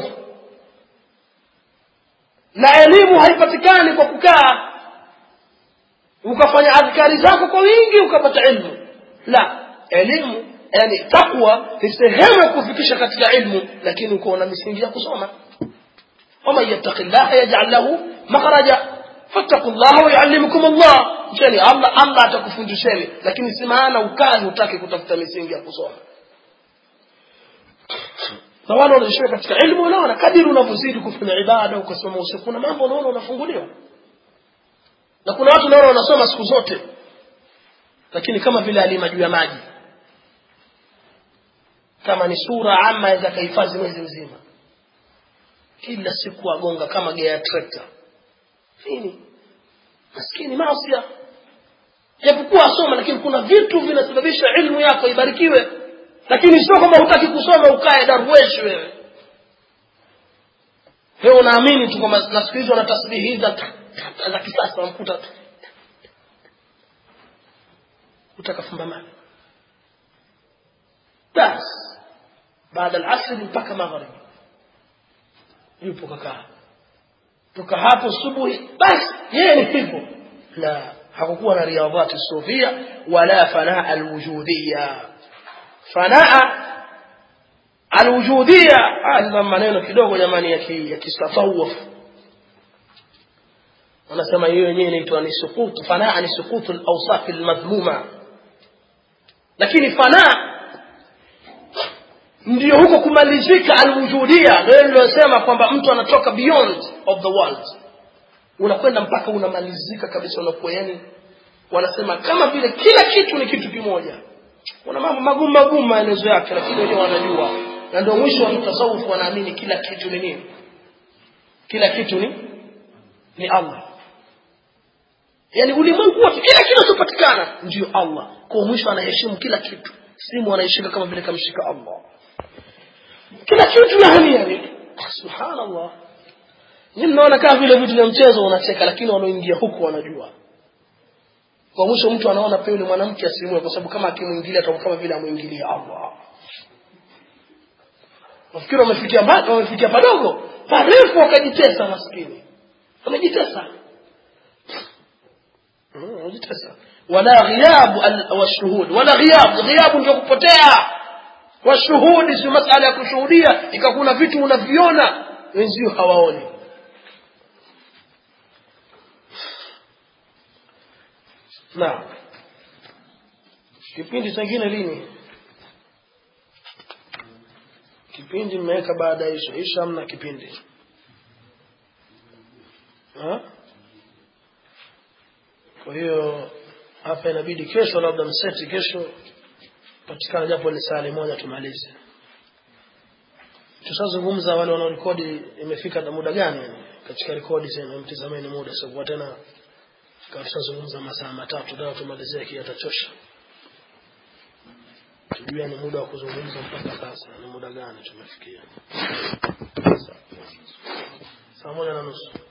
Na elimu haipatikani kwa kukaa ukafanya adhkari zako kwa wingi ukapata elimu. La, elimu yani takwa ni sehemu ya kufikisha katika ilmu, lakini uko na misingi ya kusoma. Wama yattaqillaha yaj'al lahu makhraja fattaqullaha wa yu'allimukum Allah. Mcheni Allah, Allah atakufundisheni, lakini si maana ukae hutaki kutafuta misingi ya kusoma. Na wale wanashika katika ilmu, unaona kadiri unavyozidi kufanya ibada ukasoma usiku, kuna mambo unaona unafunguliwa. Na kuna watu unaona wanasoma siku zote, lakini kama vile alima juu ya maji. Kama ni sura amma yaweza kuhifadhi mwezi mzima, kila siku agonga kama gea tractor. Nini? Maskini maasiya. Japokuwa asoma, lakini kuna vitu vinasababisha ilmu yako ibarikiwe. Lakini sio kama hutaki kusoma ukae darwesh wewe. Wewe unaamini tu kwamba na siku hizo na tasbihi za za kisasa mkuta utakafumba mali. Bas baada al-asr mpaka maghrib yupo kakaa. Toka hapo subuhi basi yeye ni hivyo. La, hakukuwa na riyadhat as-sufia wala fanaa al-wujudiyya. Fanaa al-wujudiyya haya maneno kidogo jamani ya kisafawuf. Wanasema hiyo yenyewe inaitwa ni suqut. Fanaa ni suqut al-awsaf al-madhmuma. Lakini fanaa ndio huko kumalizika al-wujudiyya. Ndio nilosema kwamba mtu anatoka beyond of the world, unakwenda mpaka unamalizika kabisa, unakuwa yani wanasema kama vile kila kitu ni kitu kimoja. Kuna mambo magumu magumu maelezo yake, lakini wenyewe wanajua. Na ndio mwisho wa tasawuf, wanaamini kila kitu ni nini? Kila kitu ni ni Allah. Yani ulimwengu wote kila kitu kinachopatikana ndio Allah. Kwa mwisho anaheshimu kila kitu. Simu anaishika kama vile kamshika Allah. Kila kitu yani yani subhanallah. Ni mnaona kama vile vitu vya mchezo unacheka, lakini wanaoingia huko wanajua. Kwa mwisho mtu anaona pale mwanamke asimwe, kwa sababu kama akimuingilia atakuwa kama vile amuingilia Allah. Wafikiri wamefikia mbali, wamefikia padogo, parefu wakajitesa maskini. Wamejitesa. Mm, wamejitesa. Wala ghiyab al-shuhud, wala ghiyab, ghiyab ndio kupotea. Wa shuhudi si masala ya kushuhudia, ikakuna vitu unaviona wenzio hawaoni. Na kipindi kingine lini? Kipindi mmeweka baada ya Isha. Isha mna kipindi. Ha? Kwa hiyo hapa inabidi kesho labda mseti kesho patikana japo ile saa moja tumalize. Tusazungumza wale wanaorekodi imefika na muda gani katika rekodi zenu, mtizameni muda sababu tena tutazungumza masaa matatu ndio tumalizie kiatachosha. Tujue ni muda wa kuzungumza mpaka sasa ni muda gani tumefikia. Saa moja na nusu.